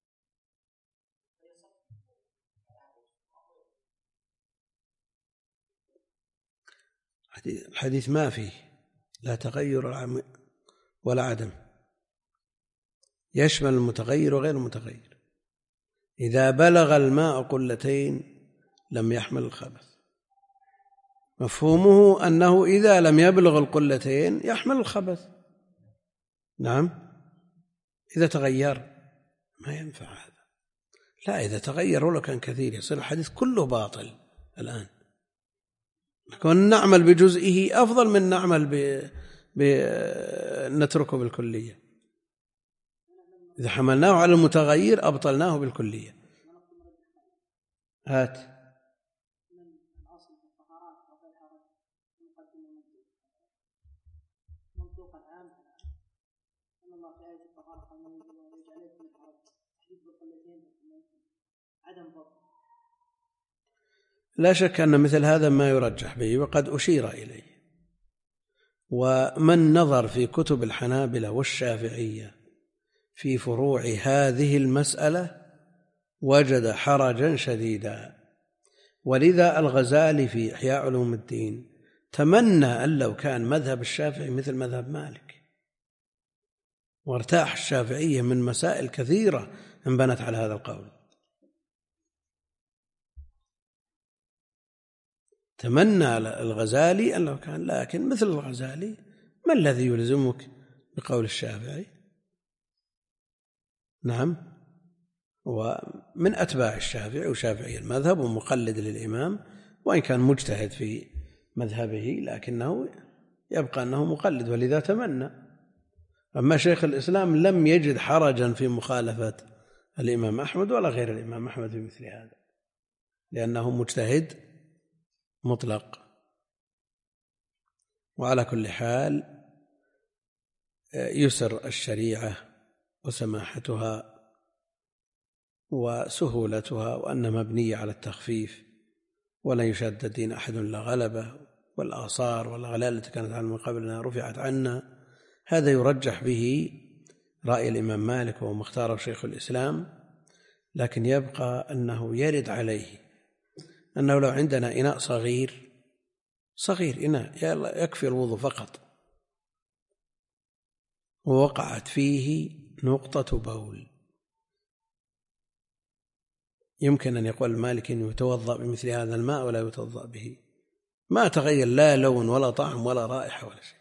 الحديث ما فيه لا تغير ولا عدم، يشمل المتغير وغير المتغير. إذا بلغ الماء قلتين لم يحمل الخبث، مفهومه أنه إذا لم يبلغ القلتين يحمل الخبث. نعم. إذا تغير ما ينفع هذا، لا، إذا تغير ولو كان كثير يصير الحديث كله باطل. الآن نكون نعمل بجزئه أفضل من نعمل ب... ب... نتركه بالكلية. إذا حملناه على المتغير أبطلناه بالكلية. هات. لا شك أن مثل هذا ما يرجح به وقد أشير إليه. ومن نظر في كتب الحنابلة والشافعية في فروع هذه المسألة وجد حرجا شديدا، ولذا الغزالي في إحياء علوم الدين تمنى أن لو كان مذهب الشافعي مثل مذهب مالك، وارتاح الشافعية من مسائل كثيرة انبنت على هذا القول. تمنى الغزالي أن لو كان، لكن مثل الغزالي ما الذي يلزمك بقول الشافعي؟ نعم، ومن أتباع الشافعي وشافعي المذهب ومقلد للإمام، وإن كان مجتهد في مذهبه لكنه يبقى أنه مقلد، ولذا تمنى. أما شيخ الإسلام لم يجد حرجا في مخالفة الإمام أحمد ولا غير الإمام أحمد في مثل هذا، لأنه مجتهد مطلق. وعلى كل حال يسر الشريعة وسماحتها وسهولتها، وأن مبنية على التخفيف، ولا يشد الدين أحد لا غلبه، والآثار والأغلال التي كانت عنه من قبلنا رفعت عنا. هذا يرجح به رأي الإمام مالك وهو مختاره شيخ الإسلام، لكن يبقى أنه يرد عليه أنه لو عندنا إناء صغير صغير إناء يكفي الوضوء فقط، ووقعت فيه نقطة بول، يمكن أن يقول المالك أنه يتوضأ بمثل هذا الماء ولا يتوضأ به، ما تغير لا لون ولا طعم ولا رائحة ولا شيء.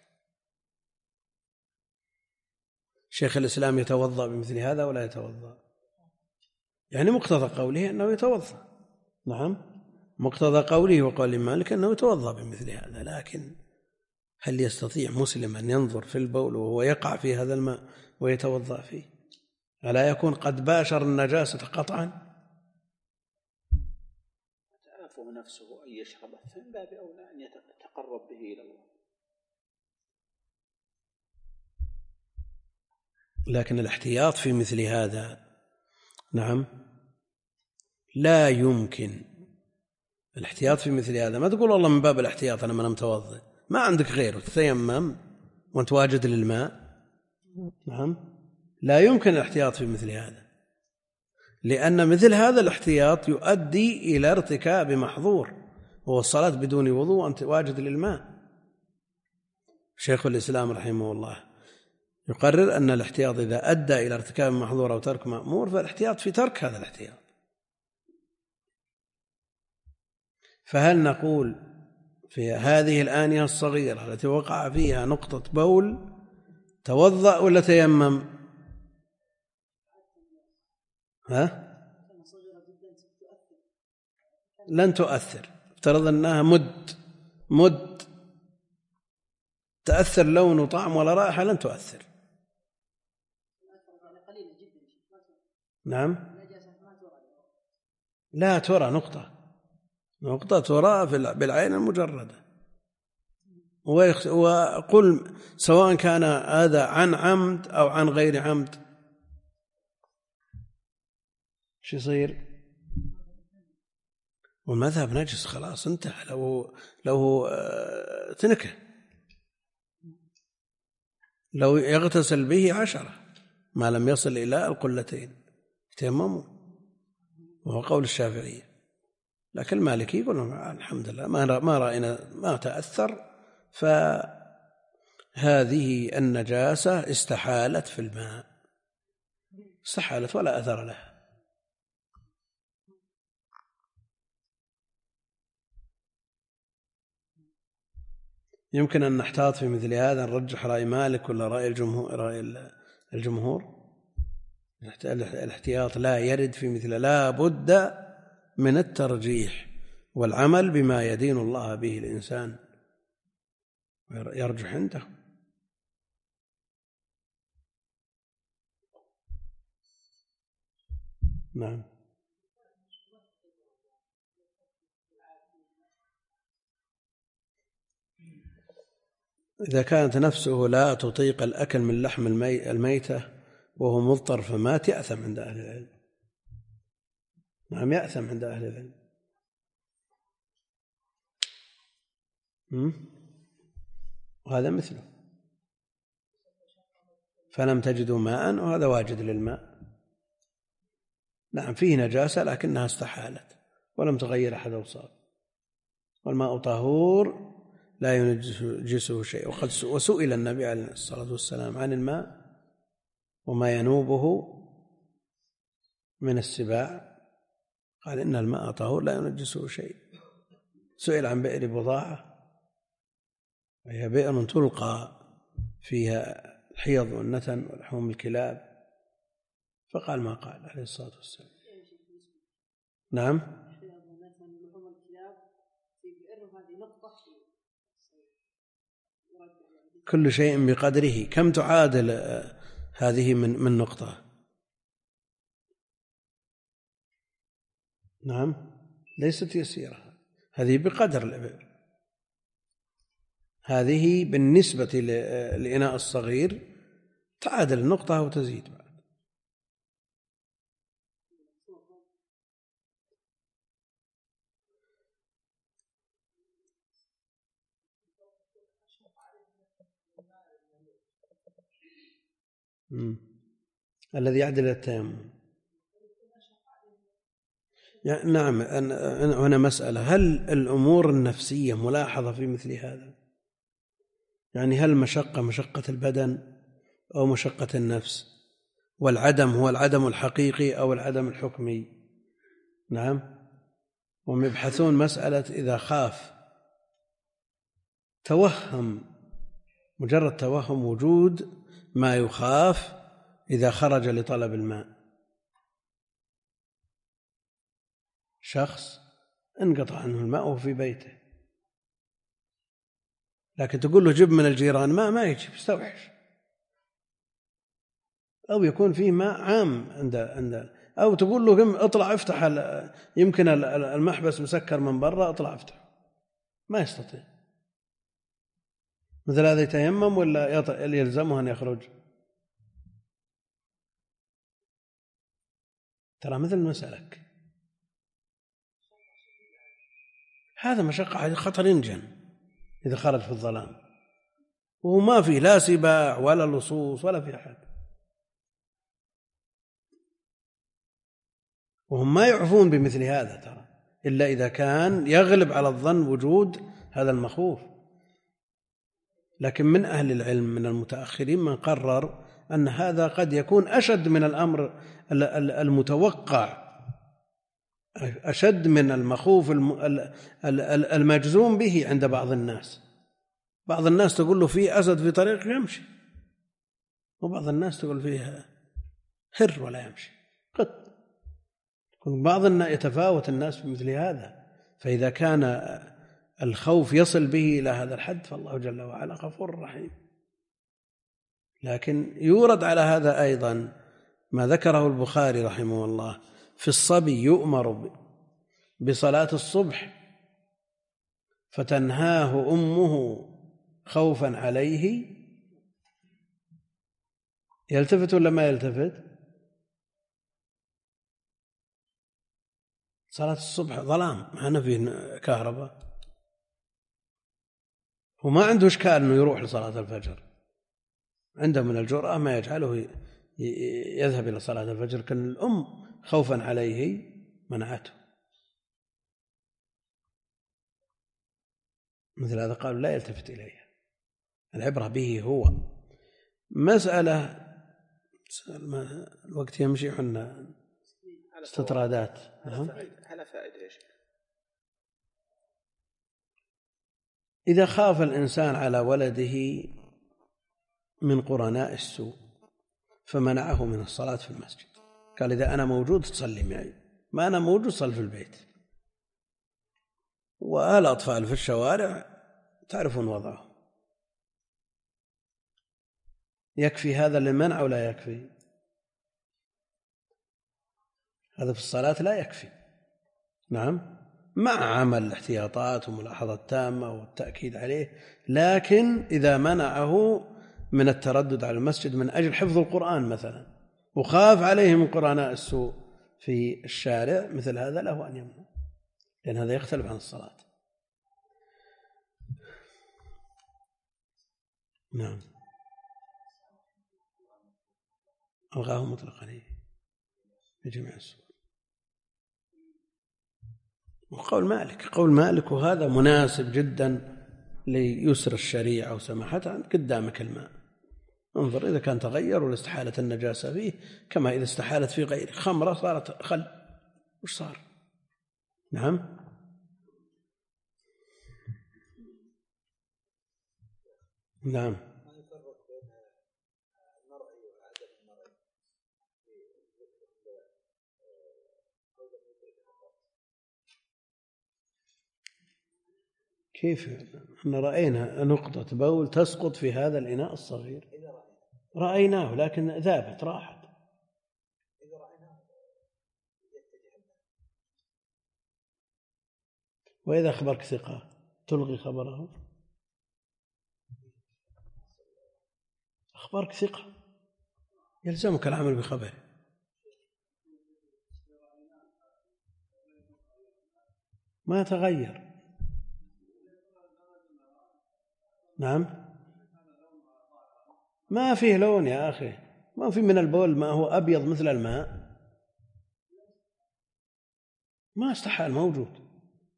شيخ الإسلام يتوضأ بمثل هذا ولا يتوضأ؟ يعني مقتضى قوله أنه يتوضأ. نعم، مقتضى قوله وقول مالك أنه يتوضأ بمثل هذا، لكن هل يستطيع مسلم أن ينظر في البول وهو يقع في هذا الماء ويتوضأ فيه؟ ألا يكون قد باشر النجاسة قطعا؟ تعافه نفسه أن يشربه، فمن باب أولى أن يتقرب به إلى الله. لكن الاحتياط في مثل هذا نعم لا يمكن. الاحتياط في مثل هذا ما تقول والله من باب الاحتياط أنا ما متوضئ، ما عندك غيره تتيمم وانت واجد للماء. نعم، لا يمكن الاحتياط في مثل هذا، لأن مثل هذا الاحتياط يؤدي إلى ارتكاب محظور، وهو الصلاة بدون وضوء وانت واجد للماء. شيخ الإسلام رحمه الله يقرر أن الاحتياط إذا أدى إلى ارتكاب محظور أو ترك مأمور فالاحتياط في ترك هذا الاحتياط. فهل نقول في هذه الآنية الصغيرة التي وقع فيها نقطة بول توضأ ولا تيمم؟ ها؟ لن تؤثر، افترض أنها مد مد تأثر لون وطعم ولا رائحة، لن تؤثر. نعم، لا ترى نقطة نقطة ترى بالعين المجردة. وقل سواء كان هذا عن عمد أو عن غير عمد شو يصير؟ والمذهب نجس خلاص انتهى. لو لو تنكه لو يغتسل به عشرة ما لم يصل إلى القلتين تيمموا، وهو قول الشافعية. لكن المالكي يقول الحمد لله ما رأينا ما تأثر، فهذه النجاسة استحالت في الماء، استحالت ولا أثر لها. يمكن أن نحتاط في مثل هذا، نرجح رأي مالك ولا رأي الجمهور؟ رأي الجمهور الاحتياط لا يرد في مثل، لا بد من الترجيح والعمل بما يدين الله به الإنسان يرجح عنده. نعم، إذا كانت نفسه لا تطيق الأكل من لحم الميتة وهو مضطر فمات يأثم عند أهل العلم. نعم يأثم عند أهل العلم. وهذا مثله. فلم تجدوا ماء وهذا واجد للماء. نعم فيه نجاسة لكنها استحالت ولم تغير أحد أوصاف. والماء طهور لا ينجسه شيء. وسئل النبي عليه الصلاة والسلام عن الماء وما ينوبه من السباع قال إن الماء طهور لا ينجسه شيء. سئل عن بئر بضاعة وهي بئر تلقى فيها الحيض والنتن ولحوم الكلاب فقال ما قال عليه الصلاة والسلام. نعم كل شيء بقدره. كم تعادل هذه من من نقطة؟ نعم ليست يسيرة، هذه بقدر الإبر. هذه بالنسبة للإناء الصغير تعادل النقطة وتزيد بعد. مم. الذي يعدل التيمم. يعني نعم هنا مسألة، هل الأمور النفسية ملاحظة في مثل هذا؟ يعني هل مشقة مشقة البدن أو مشقة النفس؟ والعدم هو العدم الحقيقي أو العدم الحكمي؟ نعم. وهم يبحثون مسألة إذا خاف توهم، مجرد توهم وجود ما يخاف إذا خرج لطلب الماء. شخص انقطع عنه الماء وهو في بيته، لكن تقول له جب من الجيران ماء ما يجيب، يستوحش. أو يكون فيه ماء عام عند عند أو تقول له قم اطلع افتح، يمكن المحبس مسكر من برا، اطلع افتح، ما يستطيع. مثل هذا يتيمم ولا يلزمه أن يخرج؟ ترى مثل مسألك هذا مشقة، خطر ينجن إذا خرج في الظلام وما فيه لا سباع ولا لصوص ولا في أحد، وهم ما يعرفون بمثل هذا ترى إلا إذا كان يغلب على الظن وجود هذا المخوف. لكن من أهل العلم من المتأخرين من قرر أن هذا قد يكون أشد من الأمر المتوقع، أشد من المخوف المجزوم به عند بعض الناس. بعض الناس تقول له فيه أسد في طريق يمشي، وبعض الناس تقول فيه هر ولا يمشي قط. بعض الناس يتفاوت الناس في مثل هذا. فإذا كان الخوف يصل به إلى هذا الحد فالله جل وعلا غفور رحيم. لكن يورد على هذا أيضا ما ذكره البخاري رحمه الله في الصبي يؤمر بصلاة الصبح فتنهاه أمه خوفا عليه، يلتفت ولا ما يلتفت؟ صلاة الصبح ظلام، ما فيه كهرباء، وما عنده إشكال أنه يروح لصلاة الفجر، عنده من الجرأة ما يجعله يذهب إلى صلاة الفجر، لكن الأم خوفا عليه منعته. مثل هذا قالوا لا يلتفت إليها، العبرة به هو. مسألة الوقت يمشي، حنا استطرادات على فائدة يا شيخ. إذا خاف الإنسان على ولده من قرناء السوء فمنعه من الصلاة في المسجد، قال إذا أنا موجود تصلي معي، ما أنا موجود صل في البيت. والأطفال في الشوارع تعرفون وضعهم. يكفي هذا للمنع ولا يكفي؟ هذا في الصلاة لا يكفي. نعم مع عمل الاحتياطات وملاحظة تامة والتأكيد عليه، لكن إذا منعه من التردد على المسجد من أجل حفظ القرآن مثلا وخاف عليه من قرناء السوء في الشارع، مثل هذا له أن يمنع، لأن هذا يختلف عن الصلاة. نعم، ألغاه مطلقا بجميع السور. وقول مالك قول مالك وهذا مناسب جدا ليسر الشريعة وسماحتها. قدامك الماء، انظر إذا كان تغير ولا استحالت النجاسة فيه، كما إذا استحالت في غيره. خمرة صارت خل، وش صار؟ نعم، نعم. كيف؟ احنا رأينا نقطة بول تسقط في هذا الإناء الصغير، رأيناه لكن ذابت راحت. وإذا أخبرك ثقة تلغي خبره؟ أخبرك ثقة يلزمك العمل بخبره. ما تغير. نعم، ما فيه لون يا أخي، ما في من البول ما هو أبيض مثل الماء، ما استحال موجود.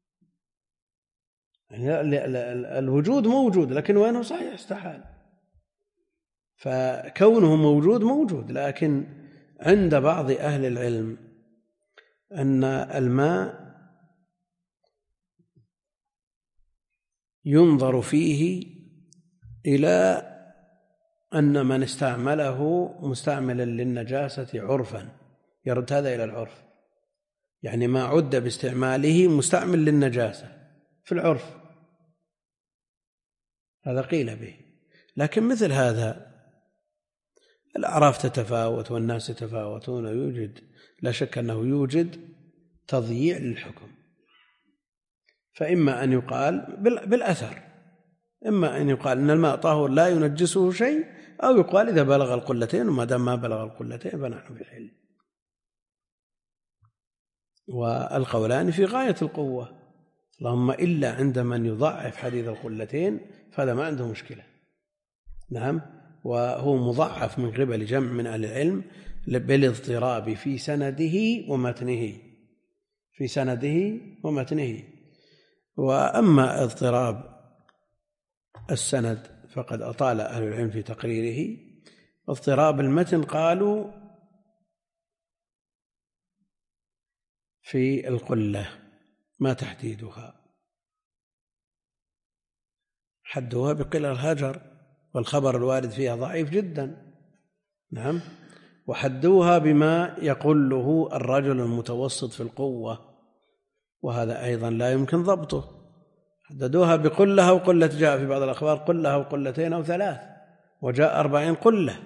يعني الوجود موجود، لكن وينه صحيح استحال. فكونه موجود موجود، لكن عند بعض أهل العلم أن الماء ينظر فيه إلى أن من استعمله مستعملا للنجاسة عرفا، يرد هذا إلى العرف، يعني ما عد باستعماله مستعمل للنجاسة في العرف، هذا قيل به. لكن مثل هذا الأعراف تتفاوت والناس يتفاوتون، ويوجد لا شك أنه يوجد تضييع للحكم. فإما أن يقال بالأثر، إما أن يقال إن الماء طاهر لا ينجسه شيء، أو يقال إذا بلغ القلتين، وما دام ما بلغ القلتين فنحن في حل. والقولان في غاية القوة، اللهم إلا عند من يضعف حديث القلتين فهذا ما عنده مشكلة. نعم، وهو مضعف من قبل جمع من أهل العلم بالاضطراب في سنده ومتنه، في سنده ومتنه. وأما اضطراب السند فقد أطال أهل العلم في تقريره. اضطراب المتن قالوا في القلة ما تحديدها، حدها بقلة الهجر، والخبر الوارد فيها ضعيف جدا. نعم، وحدوها بما يقله الرجل المتوسط في القوة، وهذا أيضا لا يمكن ضبطه. حددوها بقلة وقلة، جاء في بعض الأخبار قلة وقلتين أو ثلاث، وجاء أربعين قلة.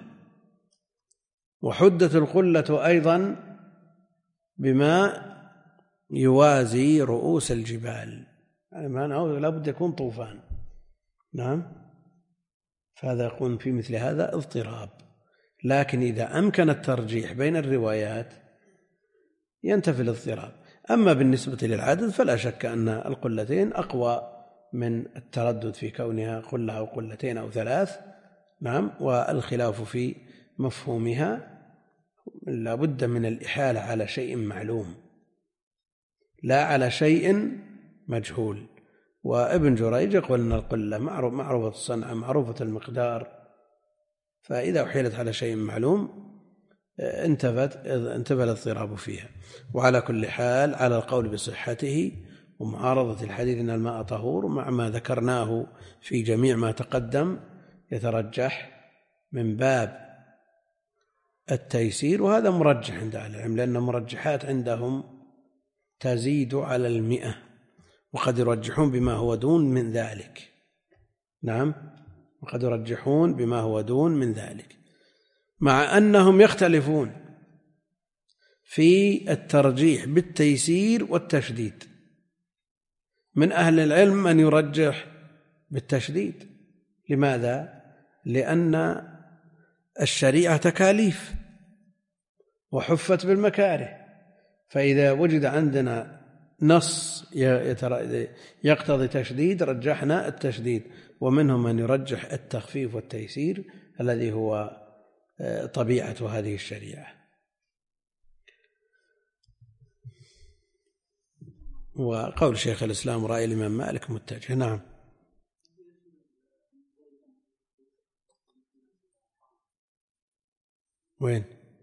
وحدت القلة أيضا بما يوازي رؤوس الجبال، يعني معناه لا بد يكون طوفان. نعم، فهذا يكون في مثل هذا اضطراب. لكن إذا أمكن الترجيح بين الروايات ينتفي الاضطراب. أما بالنسبة للعدد فلا شك أن القلتين أقوى من التردد في كونها قلة أو قلتين أو ثلاث. نعم، والخلاف في مفهومها لا بد من الإحالة على شيء معلوم لا على شيء مجهول. وابن جريج يقول أن القلة معروف معروفة الصنعة معروفة المقدار، فإذا أحيلت على شيء معلوم انتفت انتفى الاضطراب فيها. وعلى كل حال على القول بصحته ومعارضة الحديث أن الماء طهور مع ما ذكرناه في جميع ما تقدم يترجح من باب التيسير، وهذا مرجح عند أهل العلم، لأن مرجحات عندهم تزيد على المئة، وقد يرجحون بما هو دون من ذلك. نعم، وقد يرجحون بما هو دون من ذلك، مع أنهم يختلفون في الترجيح بالتيسير والتشديد. من أهل العلم من يرجح بالتشديد. لماذا؟ لأن الشريعة تكاليف وحفت بالمكاره، فإذا وجد عندنا نص يقتضي تشديد رجحنا التشديد، ومنهم من يرجح التخفيف والتيسير الذي هو طبيعة هذه الشريعة. وقول شيخ الإسلام ورأي الإمام مالك متجه. نعم. وين؟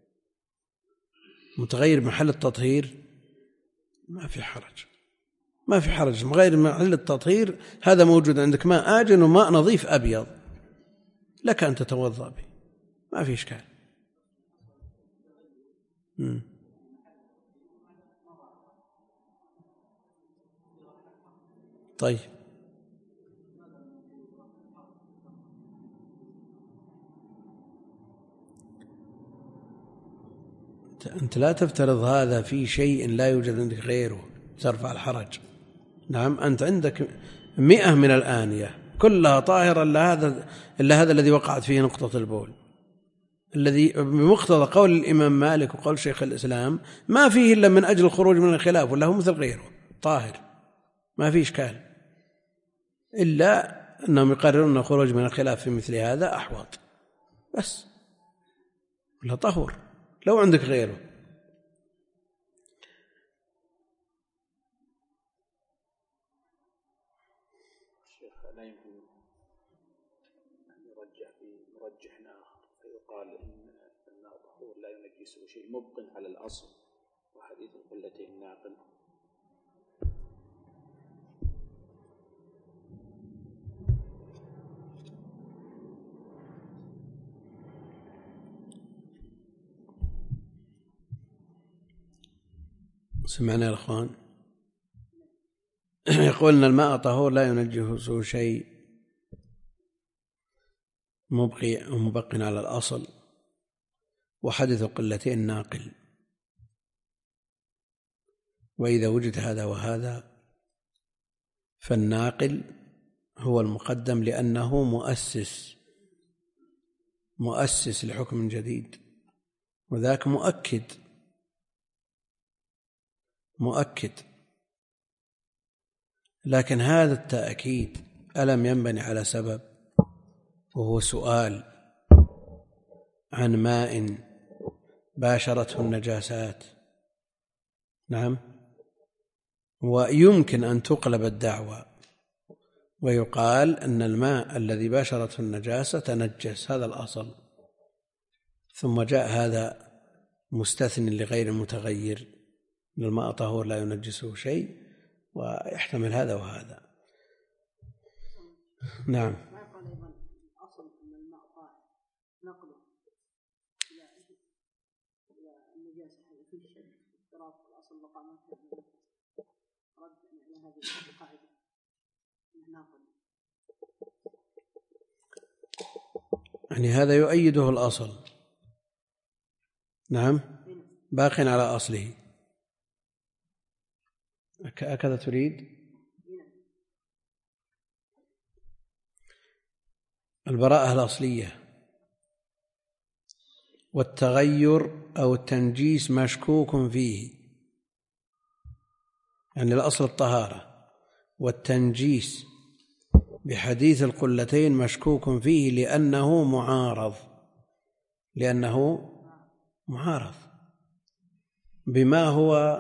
متغير محل التطهير ما في حرج، ما في حرج. مغير محل التطهير هذا موجود عندك ماء آجن وماء نظيف أبيض لك أن تتوضأ به، ما في إشكال. مم. طيب أنت لا تفترض هذا في شيء لا يوجد عندك غيره ترفع الحرج. نعم، أنت عندك مئة من الآنية كلها طاهرة إلا هذا إلا هذا الذي وقعت فيه نقطة البول، الذي بمقتضى قول الإمام مالك وقول شيخ الإسلام ما فيه إلا من أجل الخروج من الخلاف، ولا هو مثل غيره طاهر ما فيه إشكال، إلا أنهم يقررون الخروج من الخلاف في مثل هذا أحوط بس، ولا طهور لو عندك غيره. الشيخ لا يمكن أن يرجح بمرجح آخر فيقال إن الماء طهور لا ينجسه شيء مبق على الأصل، وحديث القلتين ناقل. سمعنا يا أخوان؟ يقول أن الماء طهور لا ينجسه شيء مبقي ومبق على الأصل، وحدث قلتين ناقل. وإذا وجد هذا وهذا فالناقل هو المقدم، لأنه مؤسس مؤسس لحكم جديد، وذاك مؤكد مؤكد لكن هذا التأكيد ألم ينبني على سبب، وهو سؤال عن ماء باشرته النجاسات. نعم، ويمكن أن تقلب الدعوة ويقال أن الماء الذي باشرته النجاسة تنجس، هذا الأصل، ثم جاء هذا مستثنى لغير متغير، الماء طهور لا ينجسه شيء، ويحتمل هذا وهذا. نعم. يعني هذا يؤيده الأصل. نعم، باق على أصله. هكذا تريد؟ البراءة الأصلية والتغير أو التنجيس مشكوك فيه، يعني الأصل الطهارة، والتنجيس بحديث القلتين مشكوك فيه لأنه معارض لأنه معارض بما هو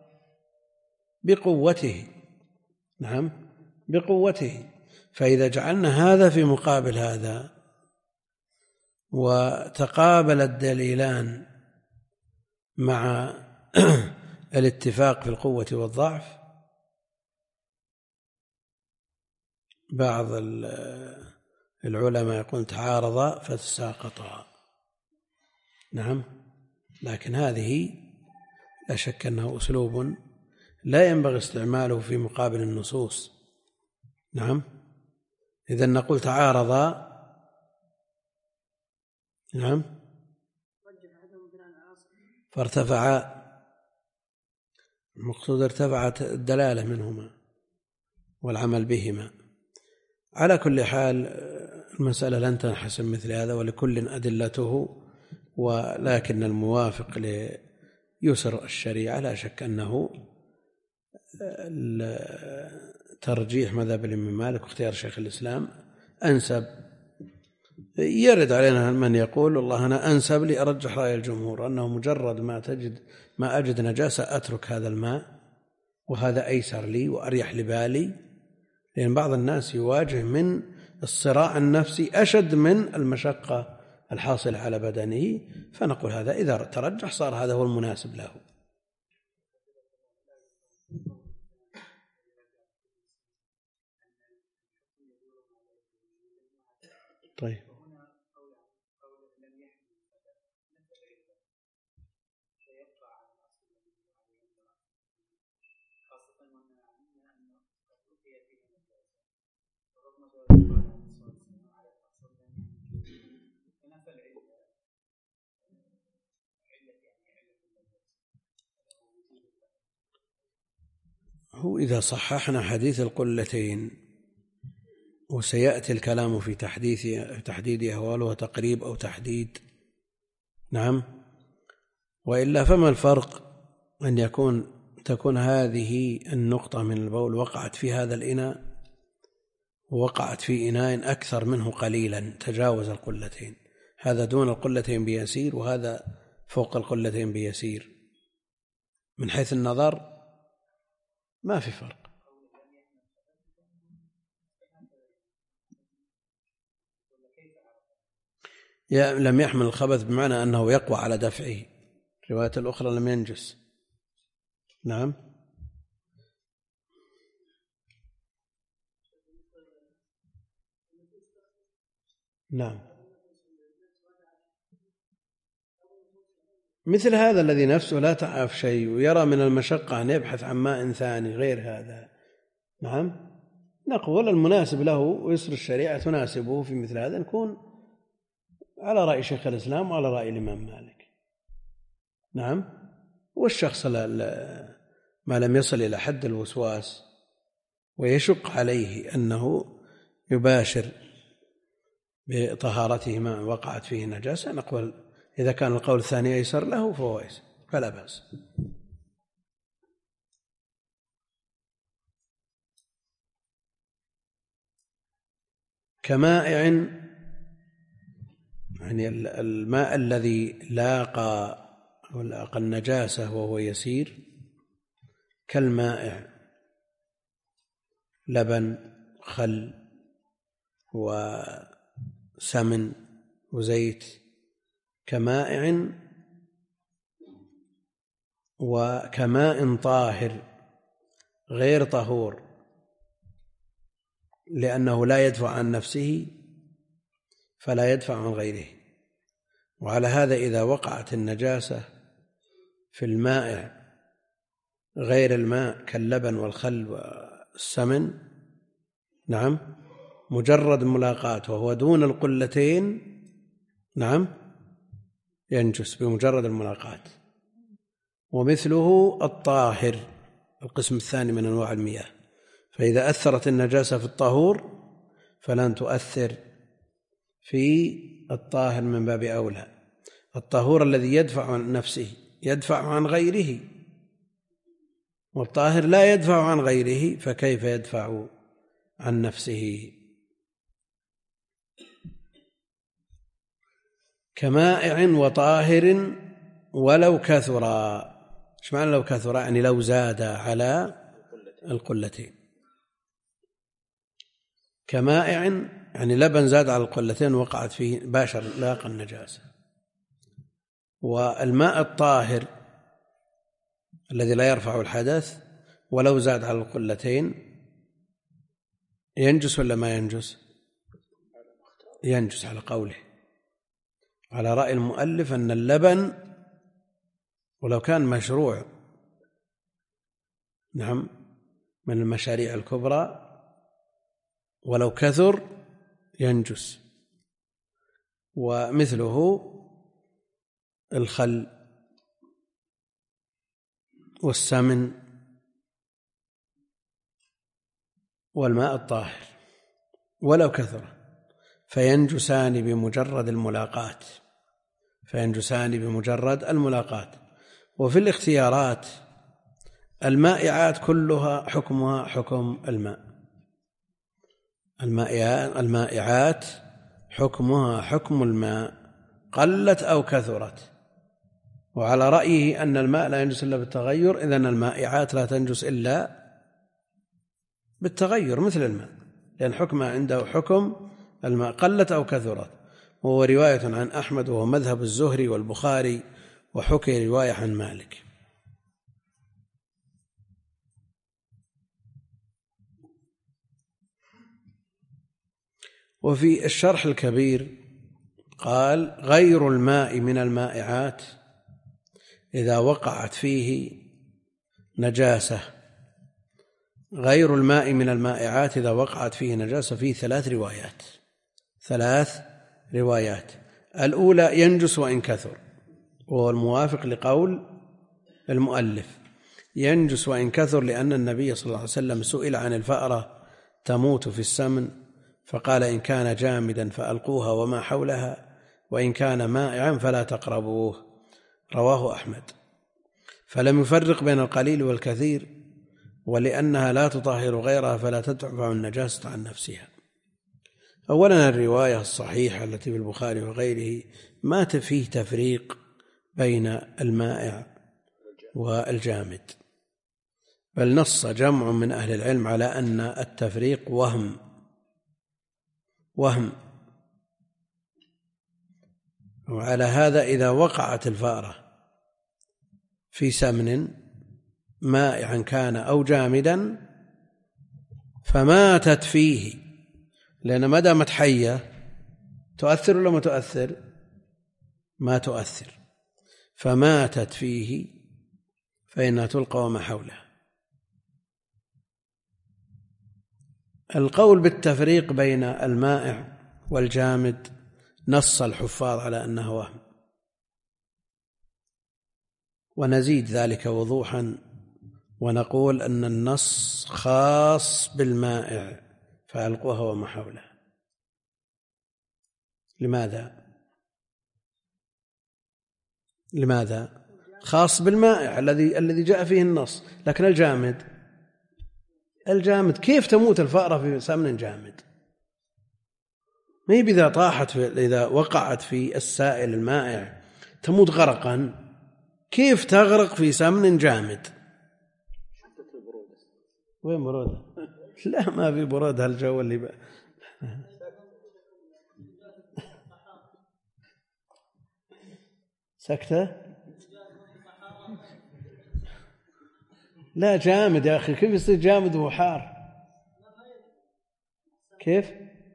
بقوته. نعم، بقوته. فإذا جعلنا هذا في مقابل هذا وتقابل الدليلان مع الاتفاق في القوة والضعف، بعض العلماء يقول تعارضا فتساقطا. نعم، لكن هذه لا شك أنه أسلوب لا ينبغي استعماله في مقابل النصوص. نعم، إذن نقول تعارضا. نعم، فارتفع، المقصود ارتفعت الدلالة منهما. والعمل بهما. على كل حال المسألة لن تنحسم مثل هذا، ولكل أدلته، ولكن الموافق ليسر الشريعة لا شك أنه ترجيح مذهب الإمام مالك واختيار شيخ الإسلام أنسب. يرد علينا من يقول والله أنا أنسب لي أرجح رأي الجمهور أنه مجرد ما تجد ما أجد نجاسة أترك هذا الماء، وهذا أيسر لي وأريح لبالي، لأن بعض الناس يواجه من الصراع النفسي أشد من المشقة الحاصلة على بدنه، فنقول هذا إذا ترجح صار هذا هو المناسب له. طيب هو إذا صححنا حديث القلتين، وسيأتي الكلام في تحديث تحديدها هل هو تقريب أو تحديد، نعم، وإلا فما الفرق أن يكون تكون هذه النقطة من البول وقعت في هذا الإناء ووقعت في إناء أكثر منه قليلا تجاوز القلتين، هذا دون القلتين بيسير وهذا فوق القلتين بيسير، من حيث النظر ما في فرق. لم يحمل الخبث بمعنى أنه يقوى على دفعه، الرواية الأخرى لم ينجس. نعم نعم مثل هذا الذي نفسه لا تعرف شيء ويرى من المشقة أن يبحث عن ماء ثاني غير هذا، نعم، نقول المناسب له ويسر الشريعة تناسبه في مثل هذا نكون على رأي شيخ الإسلام وعلى رأي الإمام مالك. نعم، والشخص ما لم يصل إلى حد الوسواس ويشق عليه أنه يباشر بطهارته ما وقعت فيه نجاسة، نقول إذا كان القول الثاني أيسر له فهو أيسر فلا بأس. كمائع يعني الماء الذي لاقى ولاقى النجاسة وهو يسير كالمائع، لبن خل وسمن وزيت، كمائع وكماء طاهر غير طهور لأنه لا يدفع عن نفسه فلا يدفع عن غيره. وعلى هذا إذا وقعت النجاسة في المائع غير الماء كاللبن والخل والسمن، نعم، مجرد ملاقاة وهو دون القلتين، نعم، ينجس بمجرد الملاقاة. ومثله الطاهر القسم الثاني من أنواع المياه، فإذا أثرت النجاسة في الطهور فلن تؤثر في الطاهر من باب أولى. الطهور الذي يدفع عن نفسه يدفع عن غيره، والطاهر لا يدفع عن غيره، فكيف يدفع عن نفسه؟ كمائع وطاهر ولو كثرا. ايش معنى لو كثرا؟ يعني لو زاد على القلتين. كمائع يعني لبن زاد على القلتين وقعت فيه باشر لاقى النجاسة. والماء الطاهر الذي لا يرفع الحدث ولو زاد على القلتين ينجس ولا ما ينجس؟ ينجس على قوله، على رأي المؤلف أن اللبن ولو كان مشروع، نعم، من المشاريع الكبرى، ولو كثر ينجس. ومثله الخل والسمن والماء الطاهر ولو كثر فينجسان بمجرد الملاقاة فينجسان بمجرد الملاقاة. وفي الاختيارات المائعات كلها حكمها حكم الماء، المائعات حكمها حكم الماء قلت أو كثرت. وعلى رأيه أن الماء لا ينجس إلا بالتغير، إذن المائعات لا تنجس إلا بالتغير مثل الماء، لأن حكمها عنده حكم الماء قلت أو كثرت. وهو رواية عن أحمد وهو مذهب الزهري والبخاري، وحكي رواية عن مالك. وفي الشرح الكبير قال: غير الماء من المائعات إذا وقعت فيه نجاسة غير الماء من المائعات إذا وقعت فيه نجاسة فيه ثلاث روايات ثلاث روايات الأولى ينجس وإن كثر، وهو الموافق لقول المؤلف، ينجس وإن كثر، لأن النبي صلى الله عليه وسلم سئل عن الفأرة تموت في السمن فقال: إن كان جامدا فألقوها وما حولها، وإن كان مائعا فلا تقربوه. رواه أحمد. فلم يفرق بين القليل والكثير، ولأنها لا تطهر غيرها فلا تدفع النجاسة عن نفسها. أولا الرواية الصحيحة التي في البخاري وغيره ما فيه تفريق بين المائع والجامد، بل نص جمع من أهل العلم على أن التفريق وهم وهم وعلى هذا إذا وقعت الفأرة في سمن مائعا كان أو جامدا فماتت فيه، لأن ما دامت حية تؤثر ولا ما تؤثر؟ ما تؤثر، فماتت فيه فإنها تلقى وما حولها. القول بالتفريق بين المائع والجامد نص الحفاظ على أنه وهم، ونزيد ذلك وضوحا ونقول أن النص خاص بالمائع فألقوها وما حولها. لماذا؟ لماذا؟ خاص بالمائع الذي الذي جاء فيه النص، لكن الجامد الجامد كيف تموت الفأرة في سمن جامد؟ ما هي إذا طاحت إذا وقعت في السائل المائع تموت غرقا، كيف تغرق في سمن جامد؟ وين برودة؟ لا ما في برودة، الجو اللي ب... سكتة؟ لا جامد يا أخي، كيف يصير جامد وهو حار؟ كيف؟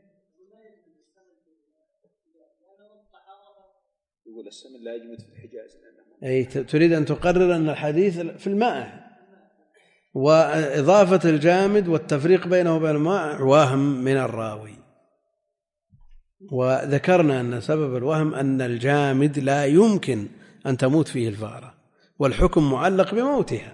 يقول السمن لا يجمد في الحجاز. أي تريد أن تقرر أن الحديث في الماء، وإضافة الجامد والتفريق بينه وبين الماء وهم من الراوي. وذكرنا أن سبب الوهم أن الجامد لا يمكن أن تموت فيه الفأرة، والحكم معلق بموتها.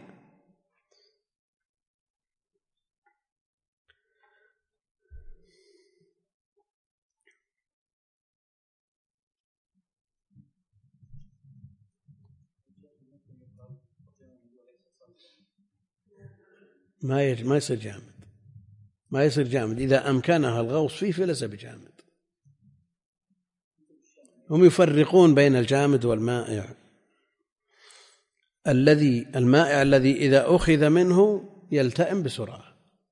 ما يج... ما يصير جامد ما يصير جامد إذا أمكنها الغوص فيه فليس بجامد. هم يفرقون بين الجامد والمائع. الذي المائع الذي إذا أخذ منه يلتئم بسرعة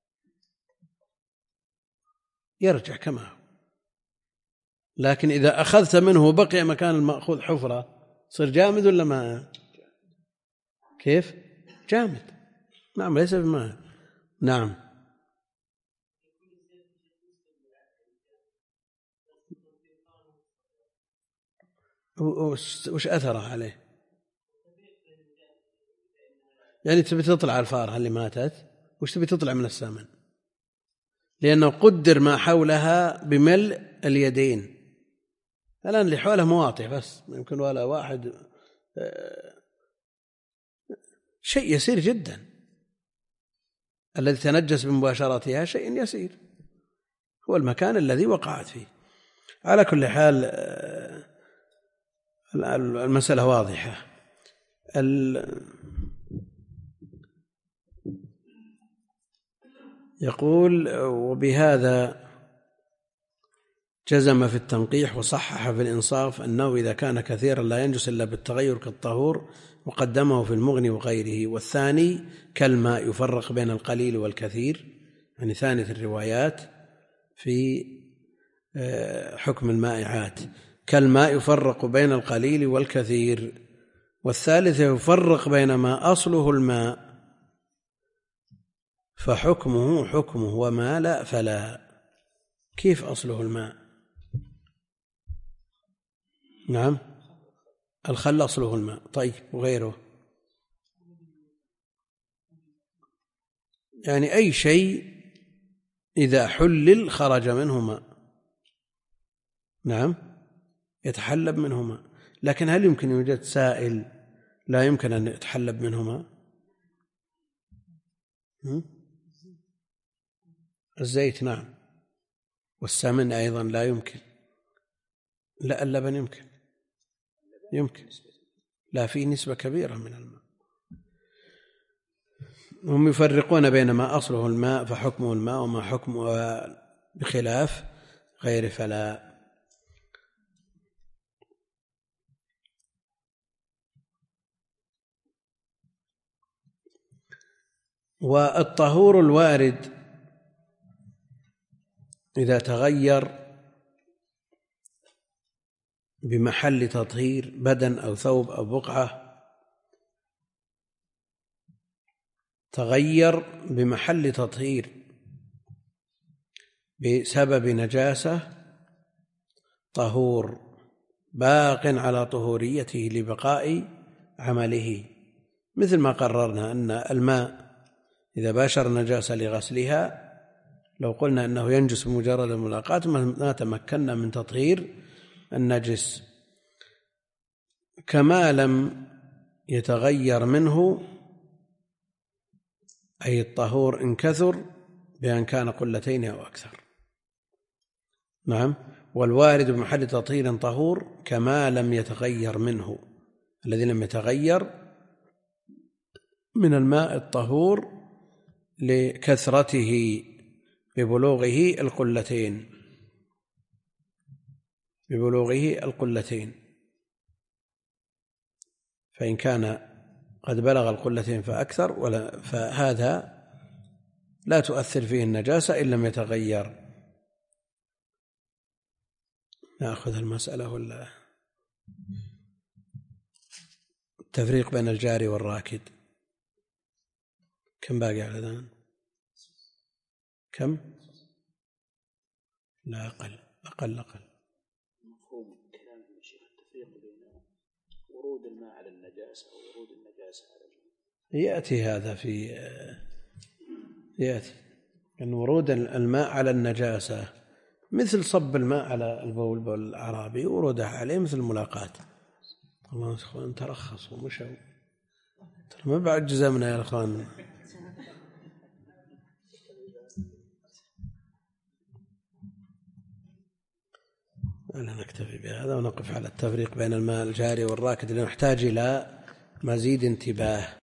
يرجع كما هو، لكن إذا أخذت منه وبقي مكان المأخوذ حفرة صير جامد ولا ما؟ كيف؟ جامد. نعم ليس بماء. نعم. وش أثره عليه؟ يعني تبي تطلع الفارة اللي ماتت، وش تبي تطلع من السمن؟ لأنه قدر ما حولها بملء اليدين، الآن اللي حوله مواطئ بس يمكن ولا واحد، شيء يسير جدا. الذي تنجس بمباشرتها شيء يسير، هو المكان الذي وقعت فيه. على كل حال المسألة واضحة. يقول وبهذا جزم في التنقيح وصحح في الإنصاف أنه إذا كان كثيرا لا ينجس إلا بالتغير كالطهور، وقدمه في المغني وغيره. والثاني كالماء يفرق بين القليل والكثير، يعني ثانية الروايات في حكم المائعات، كالماء يفرق بين القليل والكثير. والثالثة يفرق بين ما أصله الماء فحكمه حكمه وما لا فلا. كيف أصله الماء؟ نعم الخل أصله الماء. طيب وغيره؟ يعني أي شيء إذا حلل خرج منه ماء، نعم يتحلب منه ماء. لكن هل يمكن يوجد سائل لا يمكن أن يتحلب منه ماء؟ الزيت نعم، والسمن أيضا لا يمكن. لا اللبن يمكن، يمكن لا فيه نسبة كبيرة من الماء. هم يفرقون بين ما أصله الماء فحكمه الماء وما حكمه بخلاف غيره فلا. والطهور الوارد إذا تغير بمحل تطهير بدن أو ثوب أو بقعة، تغير بمحل تطهير بسبب نجاسة، طهور باق على طهوريته لبقاء عمله، مثل ما قررنا أن الماء إذا باشر النجاسة لغسلها لو قلنا أنه ينجس بمجرد الملاقاة ما تمكنا من تطهير النجس، كما لم يتغير منه أي الطهور إن كثر بأن كان قلتين أو أكثر. نعم. والوارد بمحل تطهير طهور كما لم يتغير منه، الذي لم يتغير من الماء الطهور لكثرته ببلوغه القلتين ببلوغه القلتين فإن كان قد بلغ القلتين فأكثر ولا فهذا لا تؤثر فيه النجاسة إن لم يتغير. نأخذ المسألة ولا التفريق بين الجاري والراكد؟ كم باقي على الآن؟ كم؟ لا أقل أقل أقل مفهوم كلام الشيخ التفريق بين ورود الماء على النجاسة وورود النجاسة على الماء. يأتي هذا في يأتي أن ورود الماء على النجاسة مثل صب الماء على البول بول الأعرابي ورودها عليه مثل الملاقاة. الله أخوان ترخصوا مشوا ما بعد جزمنا يا أخوان. أنا نكتفي بهذا ونقف على التفريق بين الماء الجاري والراكد لنحتاج إلى مزيد انتباه.